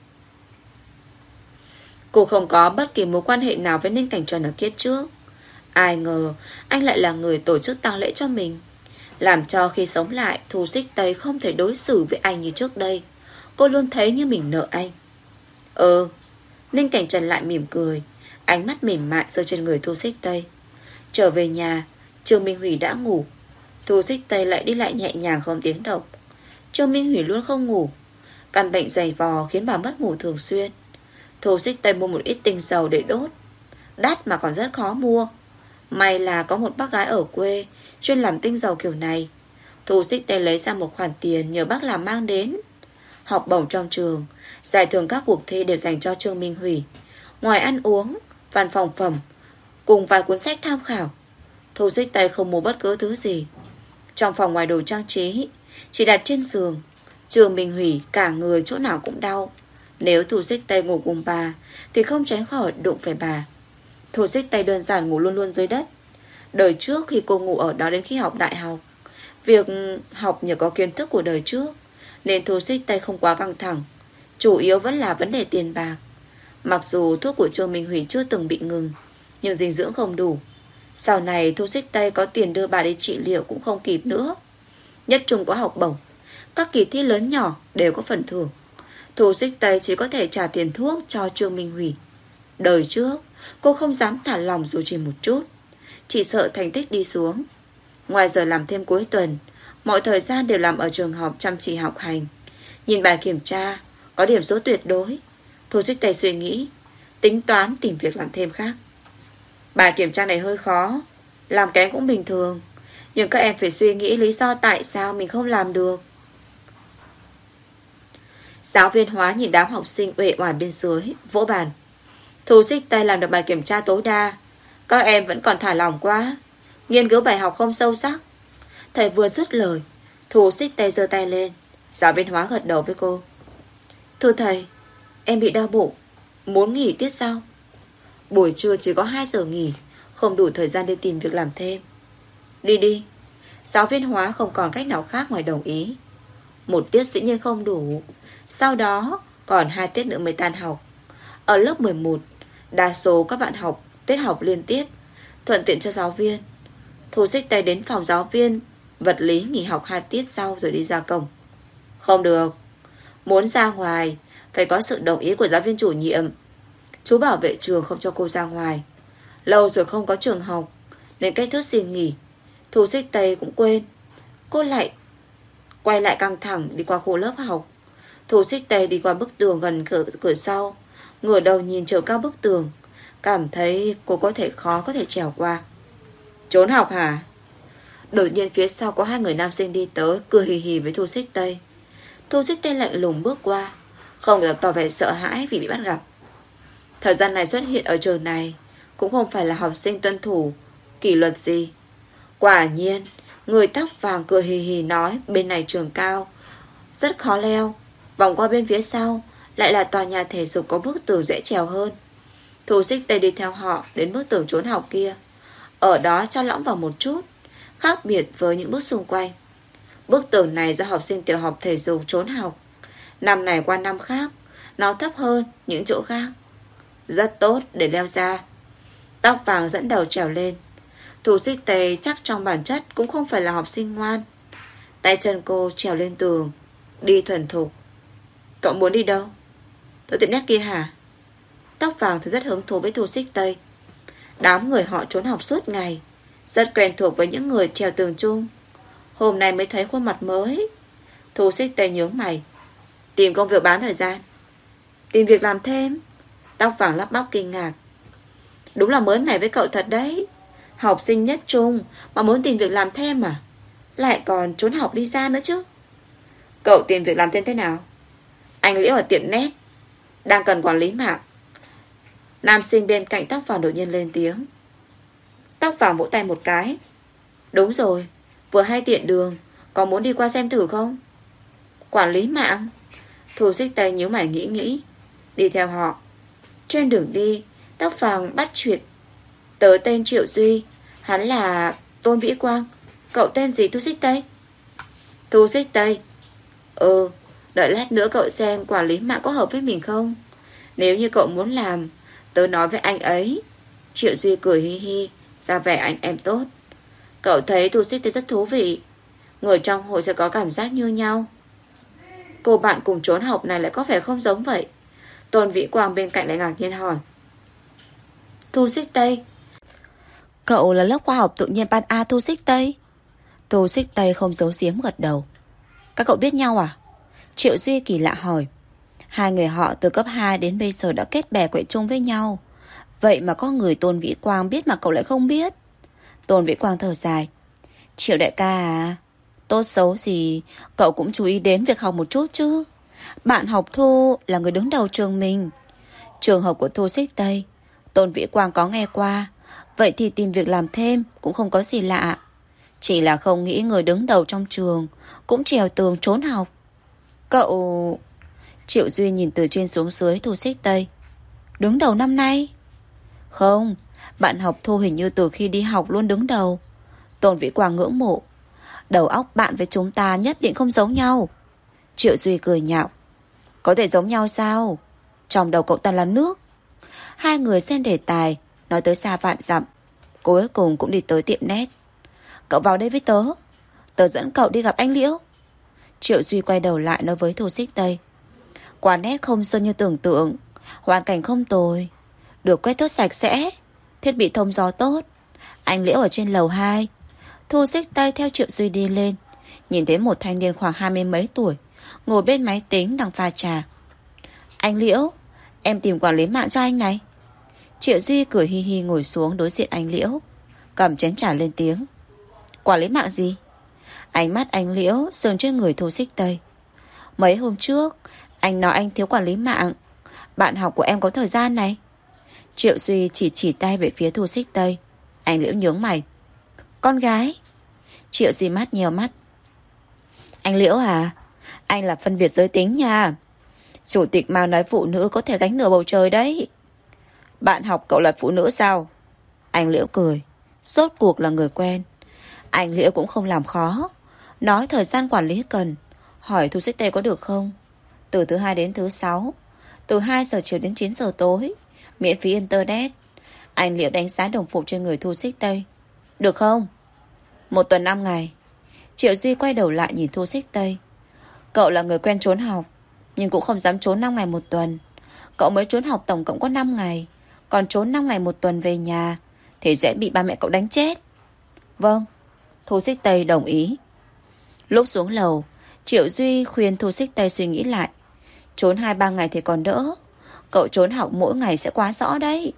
Cô không có bất kỳ mối quan hệ nào với Ninh Cảnh Trần ở kiếp trước. Ai ngờ anh lại là người tổ chức tang lễ cho mình, làm cho khi sống lại Thu Xích Tây không thể đối xử với anh như trước đây. Cô luôn thấy như mình nợ anh. Ninh Cảnh Trần lại mỉm cười, ánh mắt mềm mại rơi trên người Thu Xích Tây. Trở về nhà, Trương Minh Hủy đã ngủ. Thu Xích Tây lại đi lại nhẹ nhàng không tiếng động. Trương Minh Hủy luôn không ngủ. Căn bệnh dày vò khiến bà mất ngủ thường xuyên. Thu Xích Tây mua một ít tinh dầu để đốt. Đắt mà còn rất khó mua. May là có một bác gái ở quê chuyên làm tinh dầu kiểu này. Thu Xích Tây lấy ra một khoản tiền nhờ bác làm mang đến. Học bổng trong trường, giải thưởng các cuộc thi đều dành cho Trương Minh Hủy. Ngoài ăn uống, văn phòng phẩm cùng vài cuốn sách tham khảo, Thu Xích Tây không mua bất cứ thứ gì. Trong phòng ngoài đồ trang trí, chỉ đặt trên giường, Trương Minh Hủy cả người chỗ nào cũng đau. Nếu Thu Xích Tây ngủ cùng bà thì không tránh khỏi đụng phải bà. Thu Xích Tây đơn giản ngủ luôn luôn dưới đất. Đời trước khi cô ngủ ở đó đến khi học đại học, việc học nhờ có kiến thức của đời trước nên Thu Xích Tây không quá căng thẳng. Chủ yếu vẫn là vấn đề tiền bạc. Mặc dù thuốc của Trương Minh Hủy chưa từng bị ngừng, nhưng dinh dưỡng không đủ. Sau này Thu Xích Tây có tiền đưa bà đi trị liệu cũng không kịp nữa. Nhất trung có học bổng, các kỳ thi lớn nhỏ đều có phần thưởng. Thu Xích Tây chỉ có thể trả tiền thuốc cho Trương Minh Hủy. Đời trước cô không dám thả lòng dù chỉ một chút, chỉ sợ thành tích đi xuống. Ngoài giờ làm thêm cuối tuần, mọi thời gian đều làm ở trường học chăm chỉ học hành. Nhìn bài kiểm tra có điểm số tuyệt đối, Thu Xích Tây suy nghĩ, tính toán tìm việc làm thêm khác. Bài kiểm tra này hơi khó, làm kém cũng bình thường, nhưng các em phải suy nghĩ lý do tại sao mình không làm được. Giáo viên hóa nhìn đám học sinh uể oải bên dưới, vỗ bàn. Thu Xích Tây làm được bài kiểm tra tối đa. Các em vẫn còn thả lỏng quá, nghiên cứu bài học không sâu sắc. Thầy vừa dứt lời, Thu Xích Tây giơ tay lên. Giáo viên hóa gật đầu với cô. Thưa thầy, em bị đau bụng, muốn nghỉ tiết sau. Buổi trưa chỉ có 2 giờ nghỉ, không đủ thời gian để tìm việc làm thêm. Đi đi. Giáo viên hóa không còn cách nào khác ngoài đồng ý. Một tiết dĩ nhiên không đủ. Sau đó còn 2 tiết nữa mới tan học. Ở lớp 11, đa số các bạn học tiết học liên tiếp, thuận tiện cho giáo viên. Thu Xích Tây đến phòng giáo viên vật lý nghỉ học 2 tiết sau rồi đi ra cổng. Không được, muốn ra ngoài phải có sự đồng ý của giáo viên chủ nhiệm. Chú bảo vệ trường không cho cô ra ngoài. Lâu rồi không có trường học nên cách thức xin nghỉ. Thu Xích Tây cũng quên. Cô lại quay lại căng thẳng đi qua khu lớp học. Thu Xích Tây đi qua bức tường gần cửa sau, ngửa đầu nhìn chiều cao bức tường, cảm thấy cô khó có thể trèo qua. Trốn học hả? Đột nhiên phía sau có 2 người nam sinh đi tới, cười hì hì với Thu Xích Tây. Thu Xích Tây lạnh lùng bước qua, không được tỏ vẻ sợ hãi vì bị bắt gặp. Thời gian này xuất hiện ở trường này cũng không phải là học sinh tuân thủ kỷ luật gì. Quả nhiên, người tóc vàng cười hì hì nói bên này trường cao, rất khó leo. Vòng qua bên phía sau lại là tòa nhà thể dục có bức tường dễ trèo hơn. Thu Xích Tây đi theo họ đến bức tường trốn học kia. Ở đó cho lõm vào một chút, khác biệt với những bước xung quanh. Bức tường này do học sinh tiểu học thể dục trốn học. Năm này qua năm khác, nó thấp hơn những chỗ khác. Rất tốt để leo ra. Tóc vàng dẫn đầu trèo lên. Thu Xích Tây chắc trong bản chất cũng không phải là học sinh ngoan. Tay chân cô trèo lên tường, đi thuần thục. Cậu muốn đi đâu? Tới tiệm nét kia hả? Tóc vàng thì rất hứng thú với Thu Xích Tây. Đám người họ trốn học suốt ngày, rất quen thuộc với những người trèo tường chung. Hôm nay mới thấy khuôn mặt mới. Thu Xích Tây nhướng mày. Tìm công việc bán thời gian. Tìm việc làm thêm? Tóc vàng lắp bắp kinh ngạc. Đúng là mới mẻ với cậu thật đấy. Học sinh nhất trung mà muốn tìm việc làm thêm à? Lại còn trốn học đi ra nữa chứ. Cậu tìm việc làm thêm thế nào? Anh Liễu ở tiệm nét đang cần quản lý mạng. Nam sinh bên cạnh tóc vàng đột nhiên lên tiếng. Tóc vàng vỗ tay một cái. Đúng rồi, vừa hay tiện đường, có muốn đi qua xem thử không? Quản lý mạng. Thu Xích Tây nhíu mày nghĩ. Đi theo họ. Trên đường đi, tóc vàng bắt chuyện tới tên Triệu Duy. Hắn là Tôn Vĩ Quang. Cậu tên gì Thu Xích Tây? Thu Xích Tây. Đợi lát nữa cậu xem quản lý mạng có hợp với mình không. Nếu như cậu muốn làm, tớ nói với anh ấy. Triệu Duy cười hi hi, ra vẻ anh em tốt. Cậu thấy Thu Xích Tây rất thú vị. Người trong hội sẽ có cảm giác như nhau. Cô bạn cùng trốn học này lại có vẻ không giống vậy. Tôn Vĩ Quang bên cạnh lại ngạc nhiên hỏi. Thu Xích Tây, cậu là lớp khoa học tự nhiên ban A Thu Xích Tây? Thu Xích Tây không giấu giếm gật đầu. Các cậu biết nhau à? Triệu Duy kỳ lạ hỏi. Hai người họ từ cấp 2 đến bây giờ đã kết bè quậy chung với nhau. Vậy mà có người Tôn Vĩ Quang biết mà cậu lại không biết. Tôn Vĩ Quang thở dài. Triệu đại ca à, tốt xấu gì cậu cũng chú ý đến việc học một chút chứ. Bạn học Thu là người đứng đầu trường mình. Trường hợp của Thu Xích Tây Tôn Vĩ Quang có nghe qua. Vậy thì tìm việc làm thêm cũng không có gì lạ. Chỉ là không nghĩ người đứng đầu trong trường cũng trèo tường trốn học. Cậu... Triệu Duy nhìn từ trên xuống dưới Thu Xích Tây. Đứng đầu năm nay? Không, bạn học Thu hình như từ khi đi học luôn đứng đầu. Tôn Vĩ Quang ngưỡng mộ. Đầu óc bạn với chúng ta nhất định không giống nhau. Triệu Duy cười nhạo. Có thể giống nhau sao? Trong đầu cậu ta là nước. Hai người xem đề tài, nói tới xa vạn dặm. Cuối cùng cũng đi tới tiệm nét. Cậu vào đây với tớ. Tớ dẫn cậu đi gặp anh Liễu. Triệu Duy quay đầu lại nói với Thu Xích Tây. Quán nét không sơn như tưởng tượng. Hoàn cảnh không tồi. Được quét thước sạch sẽ. Thiết bị thông gió tốt. Anh Liễu ở trên lầu 2. Thu Xích Tây theo Triệu Duy đi lên. Nhìn thấy một thanh niên khoảng 20 mấy tuổi ngồi bên máy tính đang pha trà. Anh Liễu, em tìm quản lý mạng cho anh này. Triệu Duy cười hi hi ngồi xuống đối diện anh Liễu, cầm chén trà lên tiếng. Quản lý mạng gì? Ánh mắt anh Liễu dừng trên người Thu Xích Tây. Mấy hôm trước anh nói anh thiếu quản lý mạng. Bạn học của em có thời gian này. Triệu Duy chỉ tay về phía Thu Xích Tây. Anh Liễu nhướng mày. Con gái? Triệu Duy mắt nhèo mắt. Anh Liễu à, anh là phân biệt giới tính nha. Chủ tịch Mao nói phụ nữ có thể gánh nửa bầu trời đấy. Bạn học cậu là phụ nữ sao? Anh Liễu cười. Rốt cuộc là người quen. Anh Liễu cũng không làm khó. Nói thời gian quản lý cần. Hỏi Thu Xích Tây có được không? Từ thứ 2 đến thứ 6. Từ 2 giờ chiều đến 9 giờ tối. Miễn phí internet. Anh Liễu đánh giá đồng phục trên người Thu Xích Tây. Được không? 1 tuần 5 ngày. Triệu Duy quay đầu lại nhìn Thu Xích Tây. Cậu là người quen trốn học, nhưng cũng không dám trốn 5 ngày 1 tuần. Cậu mới trốn học tổng cộng có 5 ngày. Còn trốn 5 ngày 1 tuần về nhà thì sẽ bị ba mẹ cậu đánh chết. Vâng, Thu Xích Tây đồng ý. Lúc xuống lầu, Triệu Duy khuyên Thu Xích Tây suy nghĩ lại. Trốn 2-3 ngày thì còn đỡ. Cậu trốn học mỗi ngày sẽ quá rõ đấy.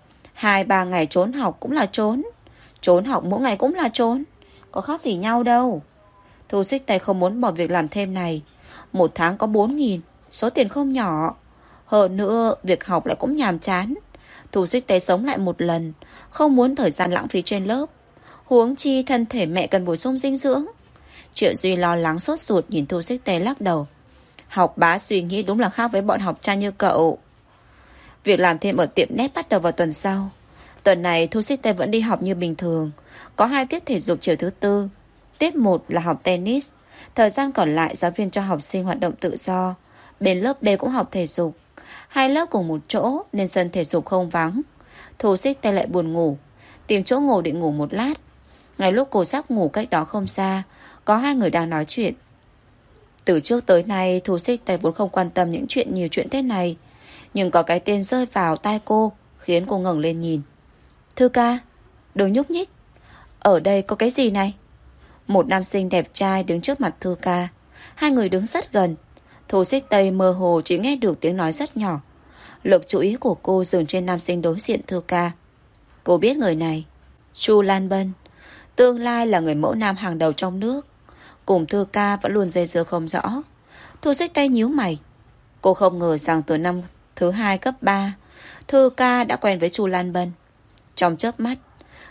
2-3 ngày trốn học cũng là trốn. Trốn học mỗi ngày cũng là trốn. Có khác gì nhau đâu. Thu Xích Tây không muốn bỏ việc làm thêm này. 1 tháng có 4.000, số tiền không nhỏ. Hơn nữa việc học lại cũng nhàm chán. Thu Xích Tây sống lại một lần, không muốn thời gian lãng phí trên lớp. Huống chi thân thể mẹ cần bổ sung dinh dưỡng. Triệu Duy lo lắng sốt ruột nhìn Thu Xích Tây lắc đầu. Học bá suy nghĩ đúng là khác với bọn học trai như cậu. Việc làm thêm ở tiệm nét bắt đầu vào tuần sau. Tuần này Thu Xích Tây vẫn đi học như bình thường. Có 2 tiết thể dục chiều thứ tư. Tiết 1 là học tennis. Thời gian còn lại giáo viên cho học sinh hoạt động tự do. Bên lớp B cũng học thể dục. 2 lớp cùng một chỗ nên sân thể dục không vắng. Thu Xích Tây lại buồn ngủ. Tìm chỗ ngồi định ngủ một lát. Ngay lúc cô sắp ngủ cách đó không xa, có 2 người đang nói chuyện. Từ trước tới nay Thu Xích Tây vốn không quan tâm những chuyện nhiều chuyện thế này. Nhưng có cái tên rơi vào tai cô khiến cô ngẩng lên nhìn. Thư ca, đừng nhúc nhích. Ở đây có cái gì này? Một nam sinh đẹp trai đứng trước mặt Thư ca. 2 người đứng rất gần. Thu Xích Tây mơ hồ chỉ nghe được tiếng nói rất nhỏ. Lực chú ý của cô dừng trên nam sinh đối diện Thư ca. Cô biết người này, Chu Lan Bân, tương lai là người mẫu nam hàng đầu trong nước. Cùng Thư ca vẫn luôn dây dưa không rõ. Thu Xích Tây nhíu mày. Cô không ngờ rằng từ năm thứ 2 cấp 3 Thư ca đã quen với Chu Lan Bân. Trong chớp mắt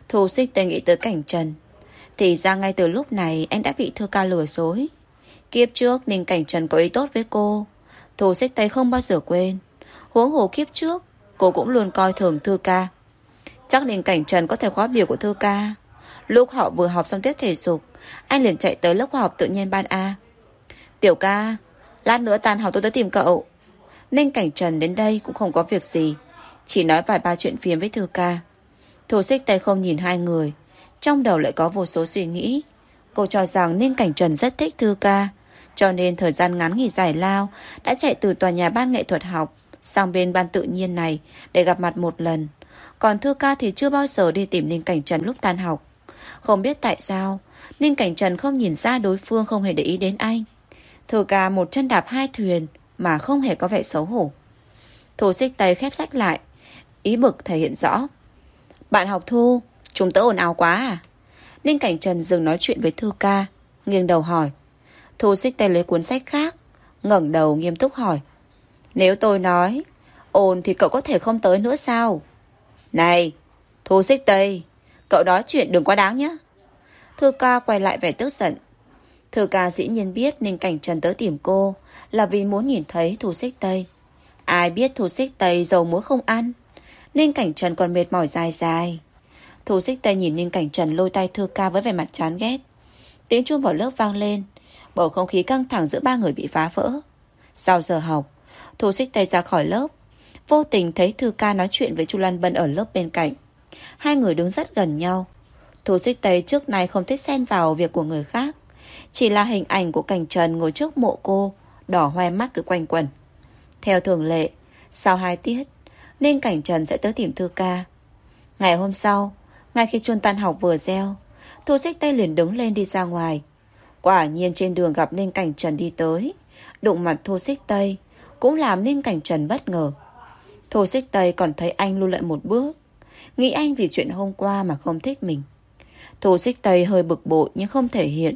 Thu Xích Tây nghĩ tới Cảnh Trần. Thì ra ngay từ lúc này anh đã bị Thư Ca lừa dối. Kiếp trước Ninh Cảnh Trần có ý tốt với cô, Thu Xích Tây không bao giờ quên. Huống hồ kiếp trước cô cũng luôn coi thường Thư Ca. Chắc Ninh Cảnh Trần có thể khóa biểu của Thư Ca. Lúc họ vừa học xong tiết thể dục, anh liền chạy tới lớp khoa học tự nhiên ban A. Tiểu ca, lát nữa tan học tôi tới tìm cậu. Ninh Cảnh Trần đến đây cũng không có việc gì, chỉ nói vài ba chuyện phiếm với Thư Ca. Thu Xích Tây không nhìn hai người, trong đầu lại có vô số suy nghĩ. Cô cho rằng Ninh Cảnh Trần rất thích Thư Ca, cho nên thời gian ngắn nghỉ giải lao đã chạy từ tòa nhà ban nghệ thuật học sang bên ban tự nhiên này để gặp mặt một lần. Còn Thư Ca thì chưa bao giờ đi tìm Ninh Cảnh Trần lúc tan học. Không biết tại sao Ninh Cảnh Trần không nhìn ra đối phương không hề để ý đến anh. Thư Ca một chân đạp hai thuyền mà không hề có vẻ xấu hổ. Thu Xích Tây khép sách lại, ý bực thể hiện rõ. Bạn học Thu, chúng tớ ồn ào quá à? Ninh Cảnh Trần dừng nói chuyện với Thư Ca, nghiêng đầu hỏi. Thu Xích Tây lấy cuốn sách khác, ngẩng đầu nghiêm túc hỏi. Nếu tôi nói ồn thì cậu có thể không tới nữa sao? Này, Thu Xích Tây, cậu nói chuyện đừng quá đáng nhé. Thư Ca quay lại vẻ tức giận. Thư Ca dĩ nhiên biết Ninh Cảnh Trần tới tìm cô là vì muốn nhìn thấy Thu Xích Tây. Ai biết Thu Xích Tây dầu muối không ăn. Ninh Cảnh Trần còn mệt mỏi dài dài. Thu Xích Tây nhìn Ninh Cảnh Trần lôi tay Thư Ca với vẻ mặt chán ghét. Tiếng chuông vào lớp vang lên, bầu không khí căng thẳng giữa ba người bị phá vỡ. Sau giờ học, Thu Xích Tây ra khỏi lớp, vô tình thấy Thư Ca nói chuyện với Chu Lan Bân ở lớp bên cạnh. Hai người đứng rất gần nhau. Thu Xích Tây trước nay không thích xen vào việc của người khác, chỉ là hình ảnh của Cảnh Trần ngồi trước mộ cô, đỏ hoe mắt cứ quanh quẩn. Theo thường lệ, sau 2 tiết, nên Cảnh Trần sẽ tới tìm Thư Ca. Ngày hôm sau, ngay khi chuông tan học vừa reo, Thu Xích Tây liền đứng lên đi ra ngoài. Quả nhiên trên đường gặp Ninh Cảnh Trần đi tới, đụng mặt Thu Xích Tây, cũng làm Ninh Cảnh Trần bất ngờ. Thu Xích Tây còn thấy anh lui lại một bước, nghĩ anh vì chuyện hôm qua mà không thích mình. Thu Xích Tây hơi bực bội nhưng không thể hiện.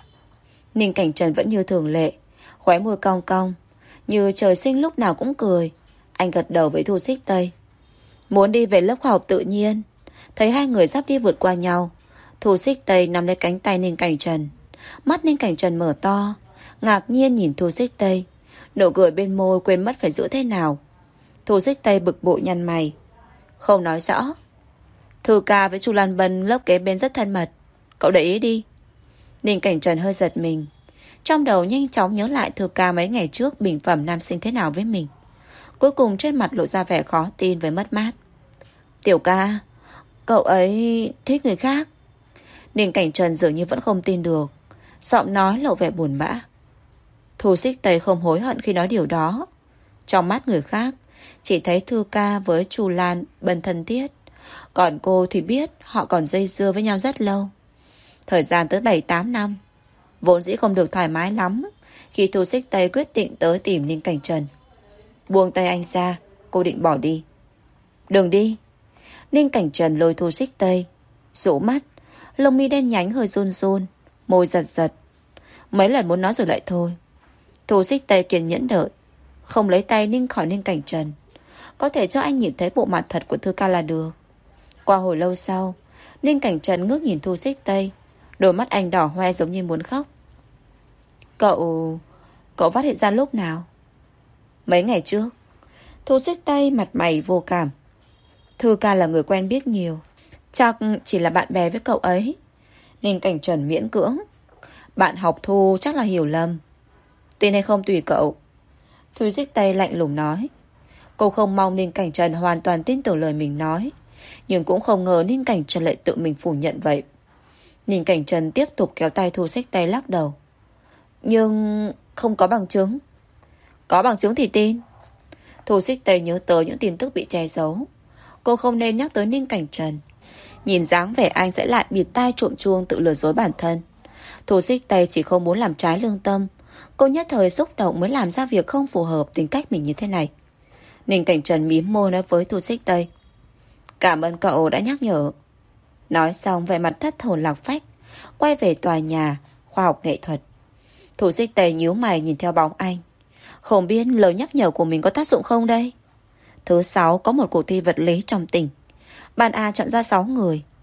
Ninh Cảnh Trần vẫn như thường lệ, khóe môi cong cong, như trời sinh lúc nào cũng cười. Anh gật đầu với Thu Xích Tây. Muốn đi về lớp khoa học tự nhiên. Thấy hai người sắp đi vượt qua nhau, Thu Xích Tây nắm lấy cánh tay Ninh Cảnh Trần. Mắt Ninh Cảnh Trần mở to, ngạc nhiên nhìn Thu Xích Tây, nụ cười bên môi quên mất phải giữ thế nào. Thu Xích Tây bực bội nhăn mày. Không nói rõ. Thư Ca với Chu Lan Bân lớp kế bên rất thân mật, cậu để ý đi. Ninh Cảnh Trần hơi giật mình, trong đầu nhanh chóng nhớ lại Thư Ca mấy ngày trước bình phẩm nam sinh thế nào với mình. Cuối cùng trên mặt lộ ra vẻ khó tin với mất mát. Tiểu ca, cậu ấy thích người khác. Ninh Cảnh Trần dường như vẫn không tin được, giọng nói lộ vẻ buồn bã. Thu Xích Tây không hối hận khi nói điều đó. Trong mắt người khác chỉ thấy Thư Ca với Chu Lan Bân thân thiết, còn cô thì biết họ còn dây dưa với nhau rất lâu. Thời gian tới 7-8 năm, vốn dĩ không được thoải mái lắm khi Thu Xích Tây quyết định tới tìm Ninh Cảnh Trần. Buông tay anh ra, cô định bỏ đi. Đừng đi. Ninh Cảnh Trần lôi Thu Xích Tây, rũ mắt, lông mi đen nhánh hơi run run, môi giật giật. Mấy lần muốn nói rồi lại thôi. Thu Xích Tây kiên nhẫn đợi, không lấy tay Ninh khỏi Ninh Cảnh Trần. Có thể cho anh nhìn thấy bộ mặt thật của Thư Ca là được. Qua hồi lâu sau, Ninh Cảnh Trần ngước nhìn Thu Xích Tây, đôi mắt anh đỏ hoe giống như muốn khóc. Cậu phát hiện ra lúc nào? Mấy ngày trước. Thu Xích Tây mặt mày vô cảm. Thư Ca là người quen biết nhiều, chắc chỉ là bạn bè với cậu ấy. Ninh Cảnh Trần miễn cưỡng. Bạn học Thu chắc là hiểu lầm. Tin hay không tùy cậu. Thu Xích Tây lạnh lùng nói. Cô không mong Ninh Cảnh Trần hoàn toàn tin tưởng lời mình nói, nhưng cũng không ngờ Ninh Cảnh Trần lại tự mình phủ nhận vậy. Ninh Cảnh Trần tiếp tục kéo tay Thu Xích Tây lắc đầu. Nhưng không có bằng chứng. Có bằng chứng thì tin. Thu Xích Tây nhớ tới những tin tức bị che giấu. Cô không nên nhắc tới Ninh Cảnh Trần. Nhìn dáng vẻ anh sẽ lại bịt tai trộm chuông tự lừa dối bản thân. Thu Xích Tây chỉ không muốn làm trái lương tâm. Cô nhất thời xúc động mới làm ra việc không phù hợp tính cách mình như thế này. Ninh Cảnh Trần mím môi nói với Thu Xích Tây. Cảm ơn cậu đã nhắc nhở. Nói xong vẻ mặt thất hồn lạc phách, quay về tòa nhà khoa học nghệ thuật. Thu Xích Tây nhíu mày nhìn theo bóng anh. Không biết lời nhắc nhở của mình có tác dụng không đây? Thứ 6 có một cuộc thi vật lý trong tỉnh. Ban A chọn ra 6 người.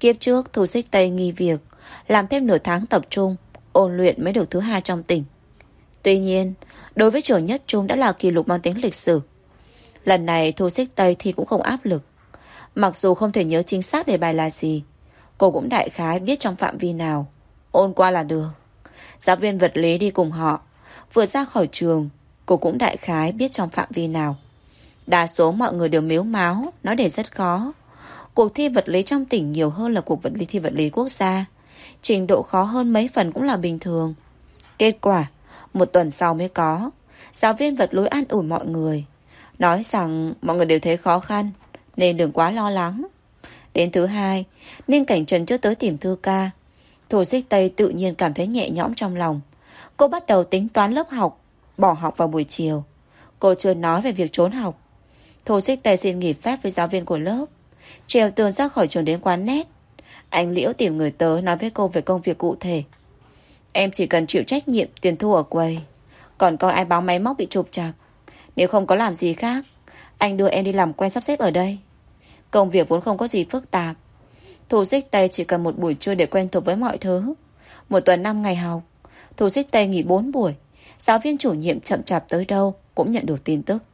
Kiếp trước Thu Xích Tây nghi việc, làm thêm nửa tháng tập trung, ôn luyện mới được thứ 2 trong tỉnh. Tuy nhiên, đối với trường nhất trung đã là kỷ lục mang tính lịch sử. Lần này Thu Xích Tây thì cũng không áp lực. Mặc dù không thể nhớ chính xác đề bài là gì, cô cũng đại khái biết trong phạm vi nào, ôn qua là được. Giáo viên vật lý đi cùng họ, vừa ra khỏi trường, cô cũng đại khái biết trong phạm vi nào. Đa số mọi người đều mếu máo, nói để rất khó. Cuộc thi vật lý trong tỉnh nhiều hơn là cuộc thi vật lý quốc gia. Trình độ khó hơn mấy phần cũng là bình thường. Kết quả, 1 tuần sau mới có. Giáo viên vật lý an ủi mọi người, nói rằng mọi người đều thấy khó khăn, nên đừng quá lo lắng. Đến thứ 2, Ninh Cảnh Trần chưa tới tìm Thư ca. Thu Xích Tây tự nhiên cảm thấy nhẹ nhõm trong lòng. Cô bắt đầu tính toán lớp học, bỏ học vào buổi chiều. Cô chưa nói về việc trốn học. Thu Xích Tây xin nghỉ phép với giáo viên của lớp, trèo tường ra khỏi trường đến quán net. Anh Liễu tìm người tới nói với cô về công việc cụ thể. Em chỉ cần chịu trách nhiệm tiền thu ở quầy, còn coi ai báo máy móc bị trục trặc. Nếu không có làm gì khác, anh đưa em đi làm quen sắp xếp ở đây. Công việc vốn không có gì phức tạp. Thu Xích Tây chỉ cần một buổi trưa để quen thuộc với mọi thứ. 1 tuần 5 ngày học, Thu Xích Tây nghỉ 4 buổi. Giáo viên chủ nhiệm chậm chạp tới đâu cũng nhận được tin tức.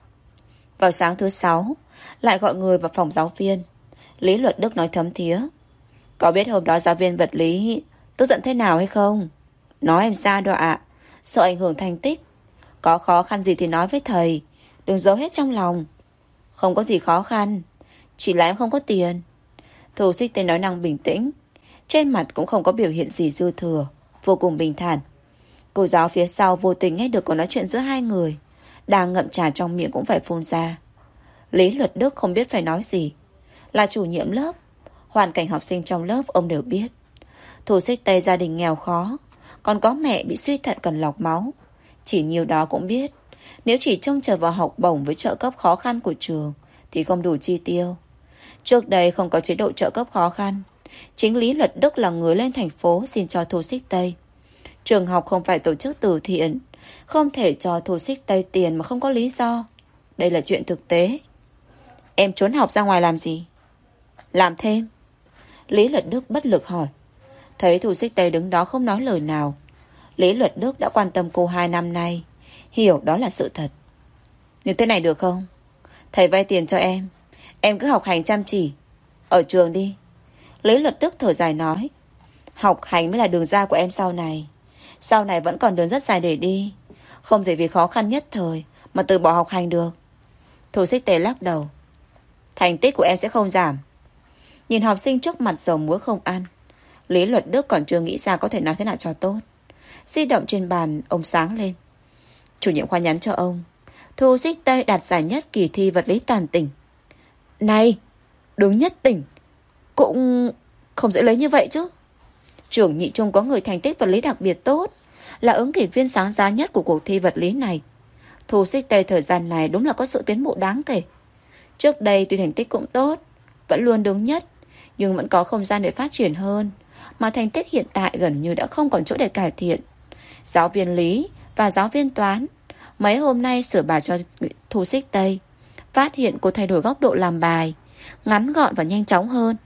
Vào sáng thứ 6, lại gọi người vào phòng giáo viên. Lý Luật Đức nói thấm thía. Có biết hôm đó giáo viên vật lý tức giận thế nào hay không? Nói em ra đó ạ. Sợ ảnh hưởng thành tích. Có khó khăn gì thì nói với thầy, đừng giấu hết trong lòng. Không có gì khó khăn, chỉ là em không có tiền. Thu Xích Tây nói năng bình tĩnh, trên mặt cũng không có biểu hiện gì dư thừa, vô cùng bình thản. Cô giáo phía sau vô tình nghe được cuộc nói chuyện giữa hai người, đang ngậm trà trong miệng cũng phải phun ra. Lý Luật Đức không biết phải nói gì. Là chủ nhiệm lớp, hoàn cảnh học sinh trong lớp ông đều biết. Thu Xích Tây gia đình nghèo khó, còn có mẹ bị suy thận cần lọc máu. Chỉ nhiều đó cũng biết, nếu chỉ trông chờ vào học bổng với trợ cấp khó khăn của trường thì không đủ chi tiêu. Trước đây không có chế độ trợ cấp khó khăn, chính Lý Luật Đức là người lên thành phố xin cho Thu Xích Tây. Trường học không phải tổ chức từ thiện, không thể cho Thu Xích Tây tiền mà không có lý do. Đây là chuyện thực tế. Em trốn học ra ngoài làm gì? Làm thêm. Lý Luật Đức bất lực hỏi. Thấy Thu Xích Tây đứng đó không nói lời nào. Lý Luật Đức đã quan tâm cô 2 năm nay, hiểu đó là sự thật. Như thế này được không? Thầy vay tiền cho em cứ học hành chăm chỉ ở trường đi. Lý Luật Đức thở dài nói. Học hành mới là đường ra của em sau này. Sau này vẫn còn đường rất dài để đi, không thể vì khó khăn nhất thời mà từ bỏ học hành được. Thu Xích Tây lắc đầu. Thành tích của em sẽ không giảm. Nhìn học sinh trước mặt dầu muối không ăn, Lý Luật Đức còn chưa nghĩ ra có thể nói thế nào cho tốt. Di động trên bàn ông sáng lên. Chủ nhiệm khoa nhắn cho ông, Thu Xích Tây đạt giải nhất kỳ thi vật lý toàn tỉnh. Này, đứng nhất tỉnh cũng không dễ lấy như vậy chứ. Trường nhị trung có người thành tích vật lý đặc biệt tốt, là ứng cử viên sáng giá nhất của cuộc thi vật lý này. Thu Xích Tây thời gian này đúng là có sự tiến bộ đáng kể. Trước đây tuy thành tích cũng tốt, vẫn luôn đứng nhất, nhưng vẫn có không gian để phát triển hơn, mà thành tích hiện tại gần như đã không còn chỗ để cải thiện. Giáo viên lý và giáo viên toán mấy hôm nay sửa bài cho Thu Xích Tây, phát hiện cô thay đổi góc độ làm bài, ngắn gọn và nhanh chóng hơn.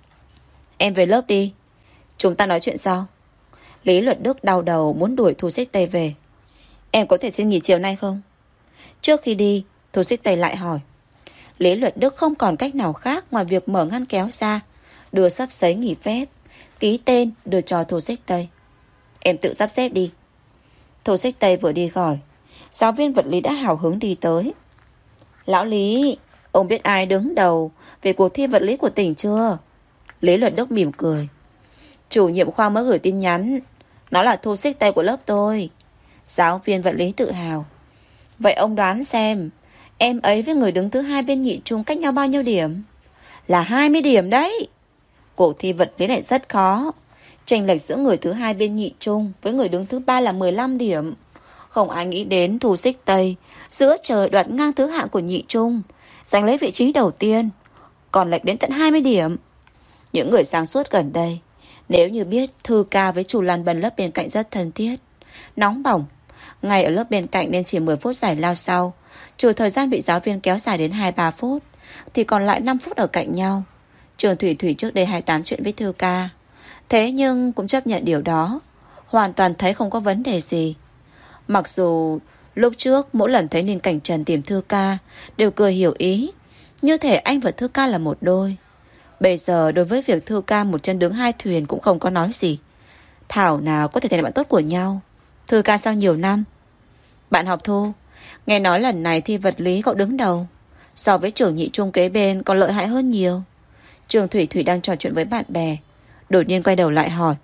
Em về lớp đi, chúng ta nói chuyện sau. Lý Luật Đức đau đầu muốn đuổi Thu Xích Tây về. Em có thể xin nghỉ chiều nay không? Trước khi đi, Thu Xích Tây lại hỏi. Lý Luật Đức không còn cách nào khác ngoài việc mở ngăn kéo ra, đưa sắp giấy nghỉ phép, ký tên đưa cho Thu Xích Tây. Em tự sắp xếp đi. Thu Xích Tây vừa đi khỏi, giáo viên vật lý đã hào hứng đi tới. Lão Lý, ông biết ai đứng đầu về cuộc thi vật lý của tỉnh chưa? Lý Luật Đức mỉm cười. Chủ nhiệm khoa mới gửi tin nhắn, nó là Thu Xích Tây của lớp tôi. Giáo viên vật lý tự hào. Vậy ông đoán xem, em ấy với người đứng thứ 2 bên nhị trung cách nhau bao nhiêu điểm? Là 20 điểm đấy. Cuộc thi vật lý này rất khó. Chênh lệch giữa người thứ 2 bên nhị trung với người đứng thứ 3 là 15 điểm. Không ai nghĩ đến Thu Xích Tây giữa trời đoạt ngang thứ hạng của nhị trung, giành lấy vị trí đầu tiên, còn lệch đến tận 20 điểm. Những người sáng suốt gần đây, nếu như biết Thư ca với Chu Lan Bân lớp bên cạnh rất thân thiết, nóng bỏng, ngay ở lớp bên cạnh nên chỉ 10 phút giải lao sau, trừ thời gian bị giáo viên kéo dài đến 2-3 phút, thì còn lại 5 phút ở cạnh nhau. Trường Thủy Thủy trước đây hay tám chuyện với Thư ca, thế nhưng cũng chấp nhận điều đó, hoàn toàn thấy không có vấn đề gì. Mặc dù lúc trước mỗi lần thấy Ninh Cảnh Trần tìm Thư ca đều cười hiểu ý, như thể anh và Thư ca là một đôi. Bây giờ đối với việc Thư ca một chân đứng hai thuyền cũng không có nói gì. Thảo nào có thể thành bạn tốt của nhau. Thư ca sau nhiều năm. Bạn học Thu, nghe nói lần này thi vật lý cậu đứng đầu, so với trưởng nhị trung kế bên còn lợi hại hơn nhiều. Trường Thủy Thủy đang trò chuyện với bạn bè, đột nhiên quay đầu lại hỏi.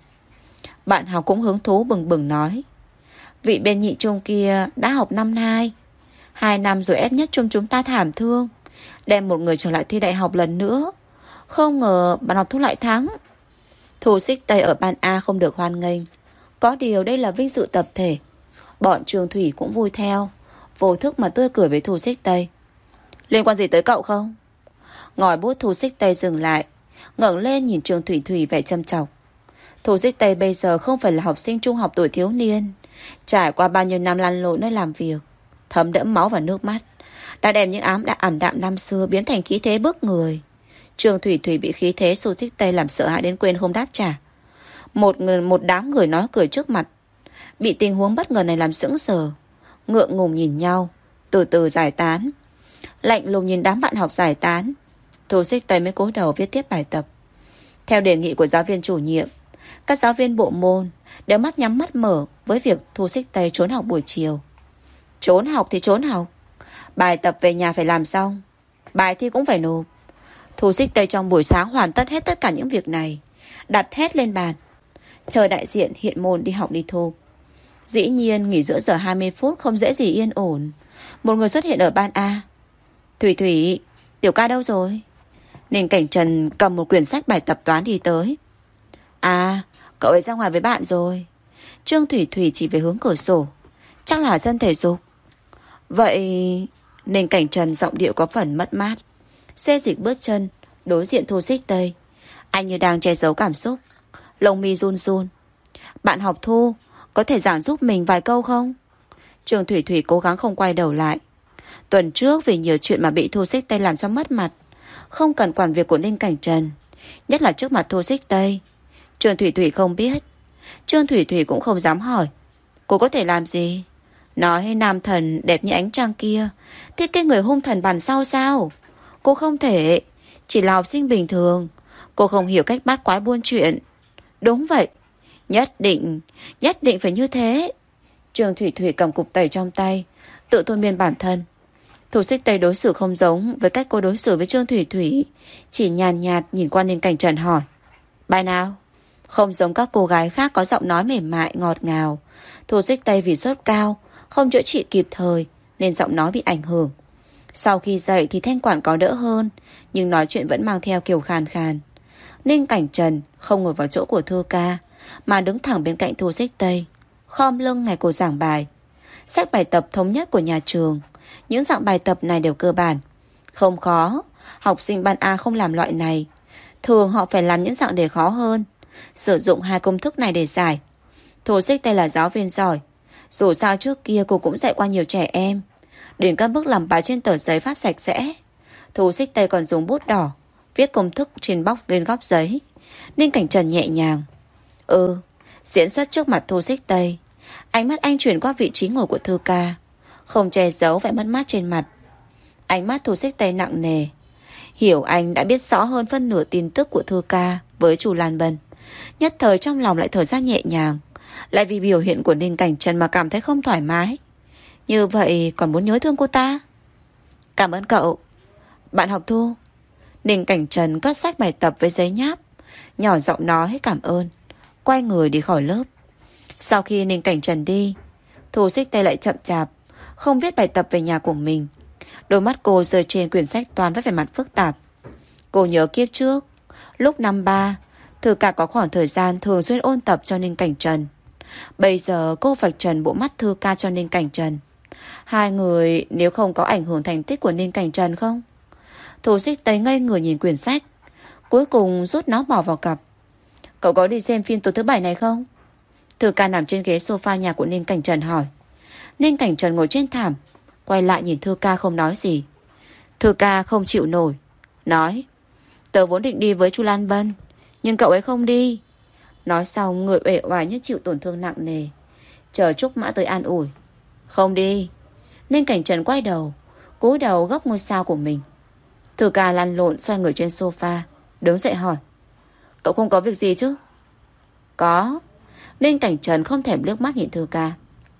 Bạn học cũng hứng thú bừng bừng nói. Vị bên nhị trung kia đã học năm nay, 2 năm rồi ép nhất trung chúng ta thảm thương, đem một người trở lại thi đại học lần nữa. Không ngờ bạn học Thu lại thắng. Thu Xích Tây ở ban A không được hoan nghênh, có điều đây là vinh dự tập thể. Bọn Trường Thủy cũng vui theo, vô thức mà tươi cười với Thu Xích Tây. Liên quan gì tới cậu không? Ngòi bút Thu Xích Tây dừng lại, ngẩng lên nhìn Trường Thủy Thủy vẻ châm chọc. Thu Xích Tây bây giờ không phải là học sinh trung học tuổi thiếu niên, trải qua bao nhiêu năm lăn lộn nơi làm việc, thấm đẫm máu và nước mắt, đã đem những ảm đạm năm xưa biến thành khí thế bức người. Trường Thủy Thủy bị khí thế Thu Xích Tây làm sợ hãi đến quên không đáp trả. Một đám người nói cười trước mặt, bị tình huống bất ngờ này làm sững sờ, ngượng ngùng nhìn nhau, từ từ giải tán. Lạnh lùng nhìn đám bạn học giải tán, Thu Xích Tây mới cúi đầu viết tiếp bài tập. Theo đề nghị của giáo viên chủ nhiệm, các giáo viên bộ môn đều mắt nhắm mắt mở với việc Thu Xích Tây trốn học buổi chiều. Trốn học thì trốn học, bài tập về nhà phải làm xong, bài thi cũng phải nộp. Thu Xích Tây trong buổi sáng hoàn tất tất cả những việc này, đặt hết lên bàn, chờ đại diện hiện môn đi học đi thu. Dĩ nhiên nghỉ giữa giờ 20 phút không dễ gì yên ổn. Một người xuất hiện ở ban A. Thủy Thủy, Tiểu ca đâu rồi? Ninh Cảnh Trần cầm một quyển sách bài tập toán đi tới. À, cậu ấy ra ngoài với bạn rồi. Trương Thủy Thủy chỉ về hướng cửa sổ. Chắc là sân thể dục. Vậy... Ninh Cảnh Trần giọng điệu có phần mất mát, xê dịch bước chân đối diện Thu Xích Tây. Anh như đang che giấu cảm xúc, lông mi run run. Bạn học Thu, có thể giảng giúp mình vài câu không? Trường Thủy Thủy cố gắng không quay đầu lại. Tuần trước vì nhiều chuyện mà bị Thu Xích Tây làm cho mất mặt, không cần quản việc của Ninh Cảnh Trần, nhất là trước mặt Thu Xích Tây. Trường Thủy Thủy không biết, Trương Thủy Thủy cũng không dám hỏi. Cô có thể làm gì? Nói nam thần đẹp như ánh trăng kia thiết kế người hung thần bàn sau sao? Cô không thể, chỉ là học sinh bình thường. Cô không hiểu cách bát quái buôn chuyện. Đúng vậy, nhất định phải như thế. Trường Thủy Thủy cầm cục tẩy trong tay, tự thôi miên bản thân. Thu Xích Tây đối xử không giống với cách cô đối xử với Trương Thủy Thủy, chỉ nhàn nhạt nhìn qua Ninh Cảnh Trần hỏi. Bài nào? Không giống các cô gái khác có giọng nói mềm mại ngọt ngào. Thu Xích Tây vì sốt cao, không chữa trị kịp thời nên giọng nói bị ảnh hưởng. Sau khi dậy thì thanh quản có đỡ hơn, nhưng nói chuyện vẫn mang theo kiểu khàn khàn. Ninh Cảnh Trần không ngồi vào chỗ của Thư ca, mà đứng thẳng bên cạnh Thu Xích Tây, khom lưng nghe cô giảng bài. Sách bài tập thống nhất của nhà trường, những dạng bài tập này đều cơ bản, không khó. Học sinh ban A không làm loại này, thường họ phải làm những dạng đề khó hơn, sử dụng 2 công thức này để giải. Thu Xích Tây là giáo viên giỏi, dù sao trước kia cô cũng dạy qua nhiều trẻ em, đến các bước làm bài trên tờ giấy pháp sạch sẽ. Thu Xích Tây còn dùng bút đỏ viết công thức trên lên góc giấy. Ninh Cảnh Trần nhẹ nhàng diễn xuất trước mặt Thu Xích Tây. Ánh mắt anh chuyển qua vị trí ngồi của Thư ca, không che giấu vẻ mất mát trên mặt. Ánh mắt Thu Xích Tây nặng nề. Hiểu anh đã biết rõ hơn phân nửa tin tức của Thư ca với Chu Lan Bân. Nhất thời trong lòng lại thở ra nhẹ nhàng, lại vì biểu hiện của Ninh Cảnh Trần mà cảm thấy không thoải mái. Như vậy còn muốn nhớ thương cô ta. Cảm ơn cậu. Bạn học Thu. Ninh Cảnh Trần cất sách bài tập với giấy nháp, nhỏ giọng nói cảm ơn, quay người đi khỏi lớp. Sau khi Ninh Cảnh Trần đi, Thu Xích Tây lại chậm chạp không viết bài tập về nhà của mình. Đôi mắt cô rơi trên quyển sách toán với vẻ mặt phức tạp. Cô nhớ kiếp trước, lúc năm 3, Thư ca có khoảng thời gian thường xuyên ôn tập cho Ninh Cảnh Trần. Bây giờ cô vạch trần bộ mắt Thư ca cho Ninh Cảnh Trần. Hai người nếu không có ảnh hưởng thành tích của Ninh Cảnh Trần không? Thu Xích Tây ngây người nhìn quyển sách, cuối cùng rút nó bỏ vào cặp. Cậu có đi xem phim tối thứ 7 này không? Thư ca nằm trên ghế sofa nhà của Ninh Cảnh Trần hỏi. Ninh Cảnh Trần ngồi trên thảm, quay lại nhìn Thư ca không nói gì. Thư ca không chịu nổi, nói. Tớ vốn định đi với Chu Lan Vân, nhưng cậu ấy không đi. Nói xong người uể oải như chịu tổn thương nặng nề. Chờ Trúc Mã tới an ủi. Không đi. Nên Cảnh Trần quay đầu, cúi đầu góc ngôi sao của mình. Thư ca lăn lộn xoay người trên sofa, đứng dậy hỏi. Cậu không có việc gì chứ? Có. Nên Cảnh Trần không thèm liếc mắt nhìn Thư ca.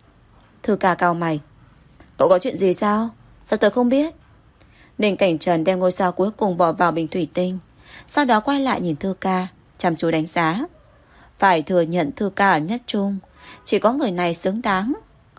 Thư ca cau mày. Cậu có chuyện gì sao? Sao tớ không biết? Nên Cảnh Trần đem ngôi sao cuối cùng bỏ vào bình thủy tinh, sau đó quay lại nhìn Thư ca, chăm chú đánh giá. Phải thừa nhận Thư ca ở nhất trung, chỉ có người này xứng đáng.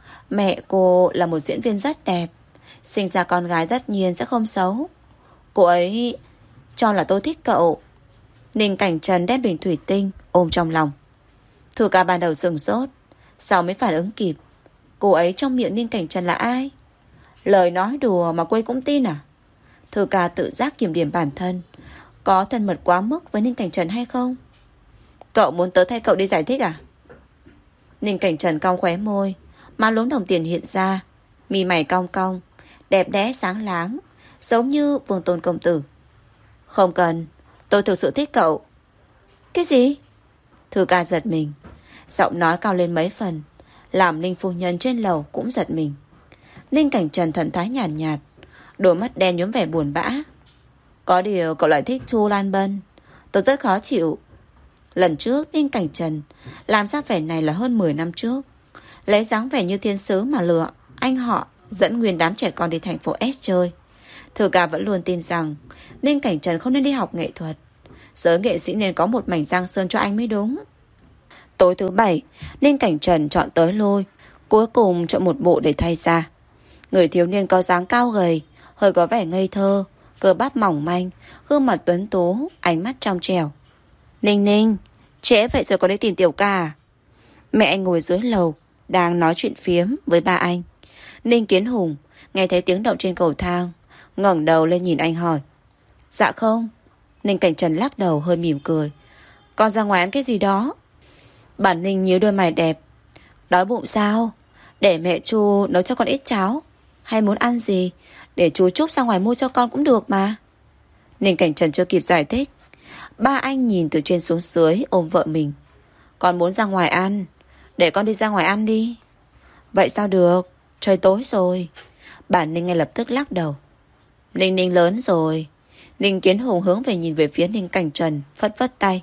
Mẹ cô là một diễn viên rất đẹp, sinh ra con gái tất nhiên sẽ không xấu. Cô ấy cho là tôi thích cậu. Ninh Cảnh Trần đem bình thủy tinh ôm trong lòng. Thư ca ban đầu sửng sốt, sau mới phản ứng kịp. Cô ấy trong miệng Ninh Cảnh Trần là ai? Lời nói đùa mà cô ấy cũng tin à? Thư ca tự giác kiểm điểm bản thân, có thân mật quá mức với Ninh Cảnh Trần hay không? Cậu muốn tớ thay cậu đi giải thích à? Ninh Cảnh Trần cong khóe môi, má lúm đồng tiền hiện ra, mi mày cong cong, đẹp đẽ sáng láng, giống như Vương Tôn công tử. Không cần, tôi thực sự thích cậu. Cái gì? Thư ca giật mình, giọng nói cao lên mấy phần, làm Ninh phu nhân trên lầu cũng giật mình. Ninh Cảnh Trần thần thái nhàn nhạt, đôi mắt đen nhuốm vẻ buồn bã. Có điều cậu lại thích Chu Lan Bân, tôi rất khó chịu. Lần trước Ninh Cảnh Trần làm ra vẻ này là hơn 10 năm trước, lấy dáng vẻ như thiên sứ mà lừa anh họ dẫn nguyên đám trẻ con đi thành phố S chơi. Thư ca vẫn luôn tin rằng Ninh Cảnh Trần không nên đi học nghệ thuật, giới nghệ sĩ nên có một mảnh giang sơn cho anh mới đúng. Tối thứ bảy, Ninh Cảnh Trần chọn tới Lôi, cuối cùng chọn một bộ để thay ra. Người thiếu niên có dáng cao gầy, hơi có vẻ ngây thơ, cơ bắp mỏng manh, gương mặt tuấn tú, ánh mắt trong trẻo. Ninh Ninh, trễ vậy rồi còn đi tìm Tiểu ca à? Mẹ anh ngồi dưới lầu, đang nói chuyện phiếm với ba anh. Ninh Kiến Hùng nghe thấy tiếng động trên cầu thang, ngẩng đầu lên nhìn anh hỏi. Dạ không. Ninh Cảnh Trần lắc đầu hơi mỉm cười. Con ra ngoài ăn cái gì đó? Bản Ninh nhíu đôi mày đẹp. Đói bụng sao? Để mẹ Chu nấu cho con ít cháo. Hay muốn ăn gì để chú Trúc ra ngoài mua cho con cũng được mà. Ninh Cảnh Trần chưa kịp giải thích, ba anh nhìn từ trên xuống dưới ôm vợ mình. Con muốn ra ngoài ăn, để con đi ra ngoài ăn đi. Vậy sao được, trời tối rồi. Bản Ninh ngay lập tức lắc đầu. Ninh Ninh lớn rồi. Ninh Kiến Hùng hướng về nhìn về phía Ninh Cảnh Trần, phất phất tay.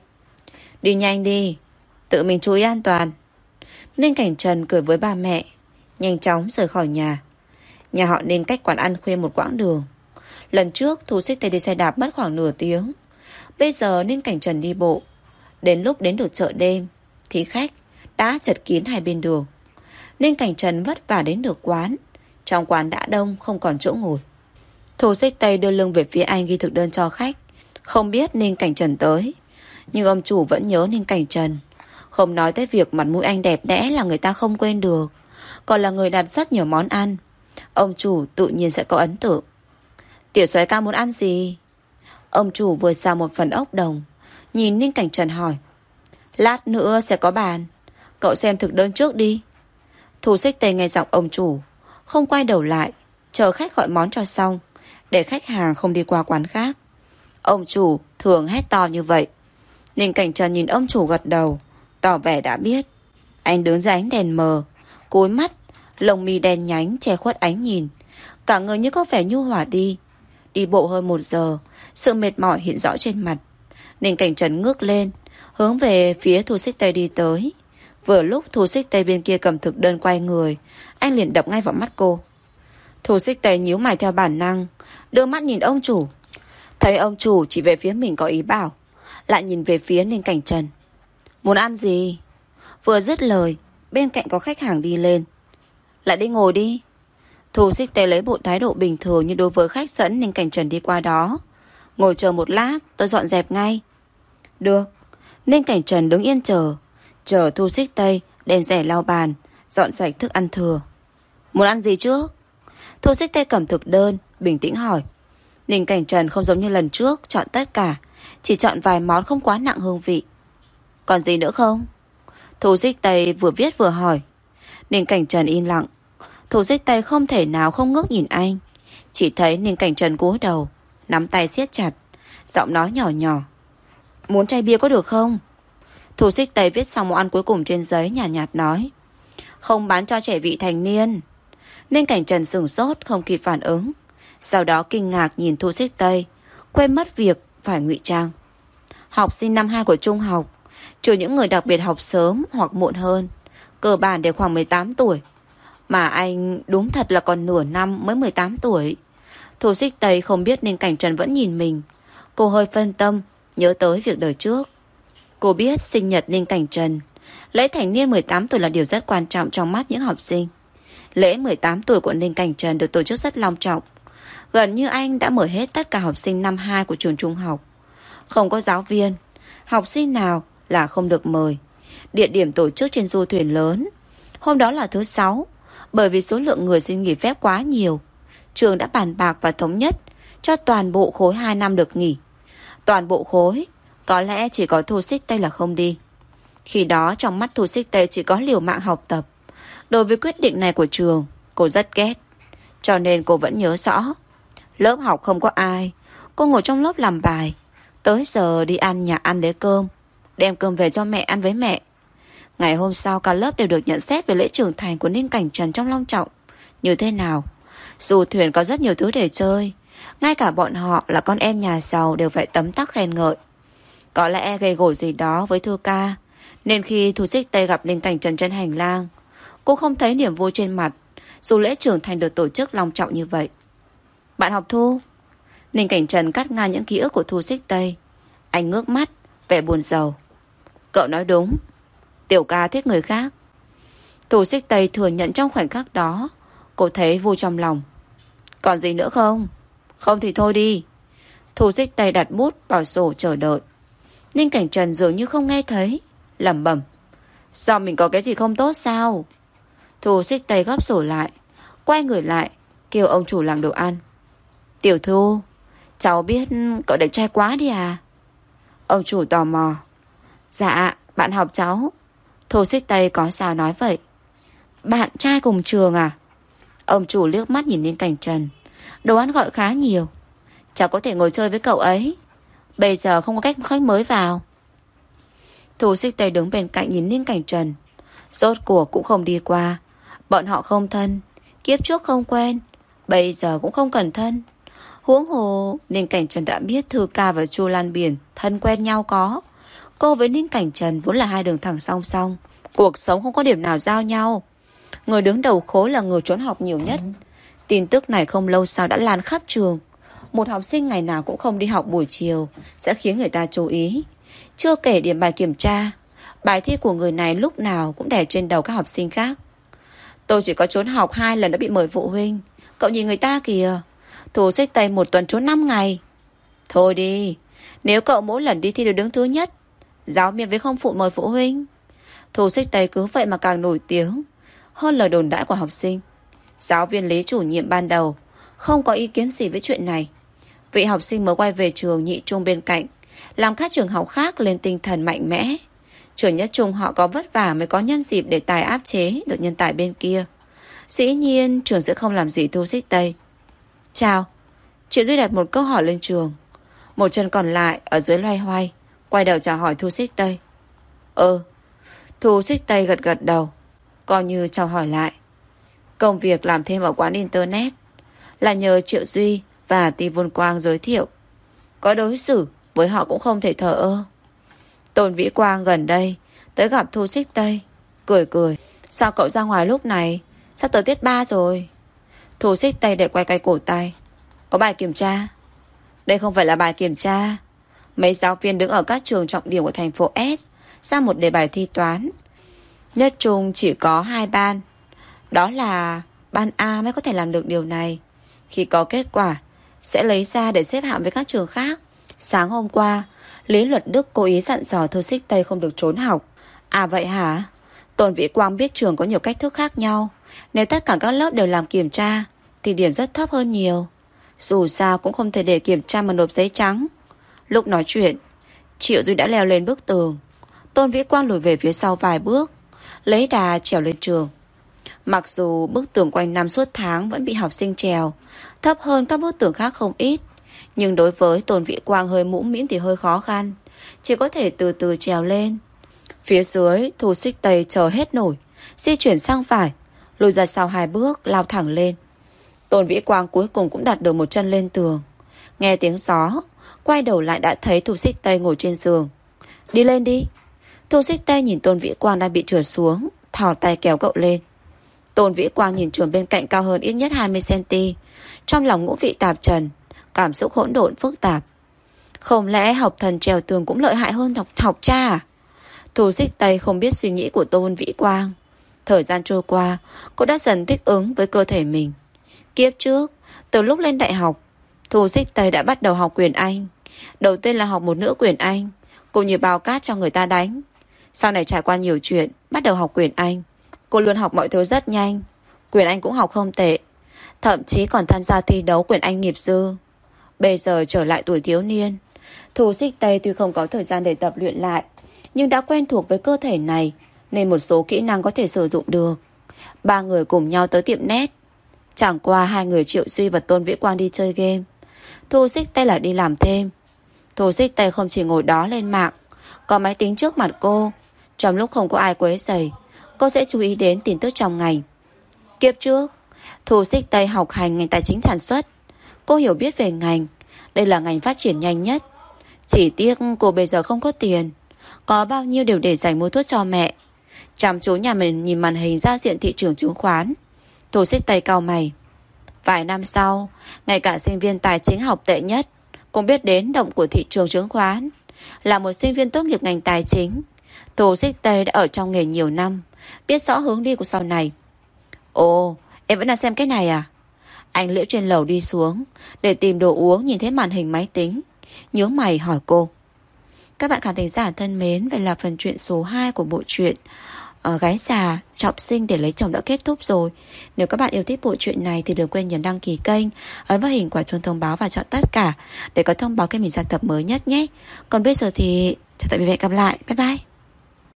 Đi nhanh đi, tự mình chú ý an toàn. Ninh Cảnh Trần cười với ba mẹ, nhanh chóng rời khỏi nhà. Nhà họ Ninh cách quán ăn khuya một quãng đường. Lần trước Thu Xích Tây đi xe đạp mất khoảng nửa tiếng, bây giờ Ninh Cảnh Trần đi bộ. Đến lúc đến được chợ đêm thì khách đã chật kín hai bên đường. Ninh Cảnh Trần vất vả đến được quán. Trong quán đã đông, không còn chỗ ngồi. Thu Xích Tây đưa lưng về phía anh ghi thực đơn cho khách, không biết Ninh Cảnh Trần tới. Nhưng ông chủ vẫn nhớ Ninh Cảnh Trần. Không nói tới việc mặt mũi anh đẹp đẽ là người ta không quên được, còn là người đặt rất nhiều món ăn, ông chủ tự nhiên sẽ có ấn tượng. Tiểu soái ca muốn ăn gì? Ông chủ vừa xào một phần ốc đồng, nhìn Ninh Cảnh Trần hỏi. Lát nữa sẽ có bàn, cậu xem thực đơn trước đi. Thu Xích Tây nghe giọng ông chủ, không quay đầu lại, chờ khách gọi món cho xong, để khách hàng không đi qua quán khác. Ông chủ thường hét to như vậy. Ninh Cảnh Trần nhìn ông chủ gật đầu, tỏ vẻ đã biết. Anh đứng dưới ánh đèn mờ, cúi mắt, lông mi đen nhánh che khuất ánh nhìn, cả người như có vẻ nhu hòa đi. Đi bộ hơn 1 giờ, sự mệt mỏi hiện rõ trên mặt. Ninh Cảnh Trần ngước lên, hướng về phía Thu Xích Tây đi tới. Vừa lúc Thu Xích Tây bên kia cầm thực đơn quay người, anh liền đập ngay vào mắt cô. Thu Xích Tây nhíu mày theo bản năng, đưa mắt nhìn ông chủ. Thấy ông chủ chỉ về phía mình có ý bảo, lại nhìn về phía Ninh Cảnh Trần. Muốn ăn gì? Vừa dứt lời, bên cạnh có khách hàng đi lên. Lại đi ngồi đi. Thu Xích Tây lấy bộ thái độ bình thường như đối với khách dẫn Ninh Cảnh Trần đi qua đó. Ngồi chờ một lát, tôi dọn dẹp ngay. Được. Ninh Cảnh Trần đứng yên chờ Thu Xích Tây đem rẻ lau bàn, dọn sạch thức ăn thừa. Muốn ăn gì trước? Thu Xích Tây cầm thực đơn, bình tĩnh hỏi. Ninh Cảnh Trần không giống như lần trước chọn tất cả, chỉ chọn vài món không quá nặng hương vị. Còn gì nữa không? Thu Xích Tây vừa viết vừa hỏi. Ninh Cảnh Trần im lặng. Thu Xích Tây không thể nào không ngước nhìn anh. Chỉ thấy Ninh Cảnh Trần cúi đầu, nắm tay siết chặt, giọng nói nhỏ nhỏ. Muốn chai bia có được không? Thu Xích Tây viết xong món ăn cuối cùng trên giấy, nhàn nhạt nói. Không bán cho trẻ vị thành niên. Nên Cảnh Trần sửng sốt, không kịp phản ứng. Sau đó kinh ngạc nhìn Thu Xích Tây, quên mất việc phải ngụy trang. Học sinh năm 2 của trung học, trừ những người đặc biệt học sớm hoặc muộn hơn, cơ bản đều khoảng 18 tuổi. Mà anh đúng thật là còn nửa năm mới 18 tuổi. Thu Xích Tây không biết nên Cảnh Trần vẫn nhìn mình. Cô hơi phân tâm, nhớ tới việc đời trước. Cô biết sinh nhật Ninh Cảnh Trần, lễ thành niên 18 tuổi là điều rất quan trọng trong mắt những học sinh. Lễ 18 tuổi của Ninh Cảnh Trần được tổ chức rất long trọng. Gần như anh đã mời hết tất cả học sinh năm 2 của trường trung học. Không có giáo viên, học sinh nào là không được mời. Địa điểm tổ chức trên du thuyền lớn. Hôm đó là thứ 6. Bởi vì số lượng người xin nghỉ phép quá nhiều, trường đã bàn bạc và thống nhất cho toàn bộ khối 2 năm được nghỉ. Toàn bộ khối, có lẽ chỉ có Thu Xích Tây là không đi. Khi đó trong mắt Thu Xích Tây chỉ có liều mạng học tập. Đối với quyết định này của trường, cô rất ghét. Cho nên cô vẫn nhớ rõ. Lớp học không có ai, cô ngồi trong lớp làm bài. Tới giờ đi ăn nhà ăn lấy cơm, đem cơm về cho mẹ ăn với mẹ. Ngày hôm sau cả lớp đều được nhận xét về lễ trưởng thành của Ninh Cảnh Trần trong long trọng như thế nào. Du thuyền có rất nhiều thứ để chơi, ngay cả bọn họ là con em nhà giàu đều phải tấm tắc khen ngợi. Có lẽ gây gổ gì đó với Thư ca, nên khi Thu Xích Tây gặp Ninh Cảnh Trần trên hành lang, cô không thấy niềm vui trên mặt, dù lễ trưởng thành được tổ chức long trọng như vậy. Bạn học Thu. Ninh Cảnh Trần cắt ngang những ký ức của Thu Xích Tây. Anh ngước mắt, vẻ buồn rầu. Cậu nói đúng, Tiểu ca thích người khác. Thu Xích Tây thừa nhận trong khoảnh khắc đó, cô thấy vui trong lòng. Còn gì nữa không? Không thì thôi đi. Thu Xích Tây đặt bút vào sổ chờ đợi. Ninh Cảnh Trần dường như không nghe thấy, lẩm bẩm. Sao mình có cái gì không tốt sao? Thu Xích Tây gấp sổ lại, quay người lại, kêu ông chủ làm đồ ăn. Tiểu Thu, cháu biết cậu đẹp trai quá đi à? Ông chủ tò mò. Dạ, bạn học cháu. Thu Xích Tây có sao nói vậy? Bạn trai cùng trường à? Ông chủ liếc mắt nhìn Ninh Cảnh Trần. Đồ ăn gọi khá nhiều, cháu có thể ngồi chơi với cậu ấy. Bây giờ không có khách mới vào. Thu Xích Tây đứng bên cạnh nhìn Ninh Cảnh Trần. Rốt cuộc cũng không đi qua. Bọn họ không thân, kiếp trước không quen, bây giờ cũng không cần thân. Huống hồ Ninh Cảnh Trần đã biết Thư ca và Chu Lan Biển thân quen nhau có. Cô với Ninh Cảnh Trần vốn là hai đường thẳng song song, cuộc sống không có điểm nào giao nhau. Người đứng đầu khối là người trốn học nhiều nhất. Tin tức này không lâu sau đã lan khắp trường. Một học sinh ngày nào cũng không đi học buổi chiều sẽ khiến người ta chú ý. Chưa kể điểm bài kiểm tra, bài thi của người này lúc nào cũng đè trên đầu các học sinh khác. Tôi chỉ có trốn học 2 lần đã bị mời phụ huynh. Cậu nhìn người ta kìa, Thu Xích Tây 1 tuần trốn 5 ngày. Thôi đi, nếu cậu mỗi lần đi thi đều đứng thứ nhất, giáo viên với không phụ mời phụ huynh. Thu Xích Tây cứ vậy mà càng nổi tiếng hơn lời đồn đãi của học sinh. Giáo viên Lý chủ nhiệm ban đầu không có ý kiến gì với chuyện này. Vị học sinh mới quay về trường nhị trung bên cạnh, làm các trường học khác lên tinh thần mạnh mẽ. Trường nhất trung họ có vất vả mới có nhân dịp để tài áp chế được nhân tài bên kia. Dĩ nhiên trường sẽ không làm gì Thu Xích Tây. Chào. Triệu Duy đặt một câu hỏi lên trường. Một chân còn lại ở dưới loay hoay, quay đầu chào hỏi Thu Xích Tây. Thu Xích Tây gật gật đầu, coi như chào hỏi lại. Công việc làm thêm ở quán internet là nhờ Triệu Duy và Ti Vân Quang giới thiệu. Có đối xử với họ cũng không thể thờ ơ. Tôn Vĩ Quang gần đây tới gặp Thu Xích Tây, cười cười. Sao cậu ra ngoài lúc này? Sắp tới tiết 3 rồi. Thu Xích Tây để quay cổ tay. Có bài kiểm tra. Đây không phải là bài kiểm tra. Mấy giáo viên đứng ở các trường trọng điểm của thành phố S ra một đề bài thi toán. Nhất trung chỉ có 2 ban. Đó là ban A mới có thể làm được điều này. Khi có kết quả sẽ lấy ra để xếp hạng với các trường khác. Sáng hôm qua Lý Luật Đức cố ý dặn dò Thu Xích Tây không được trốn học. À vậy hả? Tôn Vĩ Quang biết trường có nhiều cách thức khác nhau. Nếu tất cả các lớp đều làm kiểm tra thì điểm rất thấp hơn nhiều. Dù sao cũng không thể để kiểm tra mà nộp giấy trắng. Lúc nói chuyện, Triệu Duy đã leo lên bức tường. Tôn Vĩ Quang lùi về phía sau vài bước, lấy đà trèo lên trường. Mặc dù bức tường quanh năm suốt tháng vẫn bị học sinh trèo, thấp hơn các bức tường khác không ít, Nhưng đối với Tôn Vĩ Quang hơi mũm mĩm thì hơi khó khăn, chỉ có thể từ từ trèo lên. Phía dưới Thu Xích Tây chờ hết nổi, di chuyển sang phải, lùi ra sau 2 bước, lao thẳng lên. Tôn Vĩ Quang cuối cùng cũng đặt được một chân lên tường. Nghe tiếng gió, quay đầu lại đã thấy Thu Xích Tây ngồi trên giường. Đi lên đi. Thu Xích Tây nhìn Tôn Vĩ Quang đang bị trượt xuống, thò tay kéo cậu lên. Tôn Vĩ Quang nhìn trường bên cạnh cao hơn ít nhất 20cm, trong lòng ngũ vị tạp trần, cảm xúc hỗn độn phức tạp. Không lẽ học thần trèo tường cũng lợi hại hơn học cha à? Thu Xích Tây không biết suy nghĩ của Tôn Vĩ Quang. Thời gian trôi qua, cô đã dần thích ứng với cơ thể mình. Kiếp trước, từ lúc lên đại học, Thu Xích Tây đã bắt đầu học quyền Anh. Đầu tiên là học một nửa quyền Anh, cũng như bao cát cho người ta đánh. Sau này trải qua nhiều chuyện, bắt đầu học quyền Anh. Cô luôn học mọi thứ rất nhanh, quyền Anh cũng học không tệ, thậm chí còn tham gia thi đấu quyền Anh nghiệp dư. Bây giờ trở lại tuổi thiếu niên, Thu Xích Tây tuy không có thời gian để tập luyện lại, nhưng đã quen thuộc với cơ thể này, nên một số kỹ năng có thể sử dụng được. 3 người cùng nhau tới tiệm net. Chẳng qua 2 người Triệu Duy và Tôn Vĩ Quang đi chơi game, Thu Xích Tây là đi làm thêm. Thu Xích Tây không chỉ ngồi đó lên mạng, có máy tính trước mặt cô. Trong lúc không có ai quấy rầy, cô sẽ chú ý đến tin tức trong ngành. Kiếp trước, Thu Xích Tây học hành ngành tài chính sản xuất. Cô hiểu biết về ngành, đây là ngành phát triển nhanh nhất. Chỉ tiếc cô bây giờ không có tiền, có bao nhiêu đều để dành mua thuốc cho mẹ. Chăm chú nhà mình nhìn màn hình giao diện thị trường chứng khoán. Thu Xích Tây cau mày. Vài năm sau, ngay cả sinh viên tài chính học tệ nhất cũng biết đến động của thị trường chứng khoán. Là một sinh viên tốt nghiệp ngành tài chính, Thu Xích Tây đã ở trong nghề nhiều năm, biết rõ hướng đi của sau này. Ồ, em vẫn đang xem cái này à? Anh Liễu trên lầu đi xuống để tìm đồ uống, nhìn thấy màn hình máy tính, nhướng mày hỏi cô. Các bạn khán thính giả thân mến, vậy là phần truyện số 2 của bộ truyện Gái già trọng sinh để lấy chồng đã kết thúc rồi. Nếu các bạn yêu thích bộ truyện này thì đừng quên nhấn đăng ký kênh, ấn vào hình quả chuông thông báo và chọn tất cả để có thông báo khi mình ra tập mới nhất nhé. Còn bây giờ thì chào tạm biệt và hẹn gặp lại. Bye bye.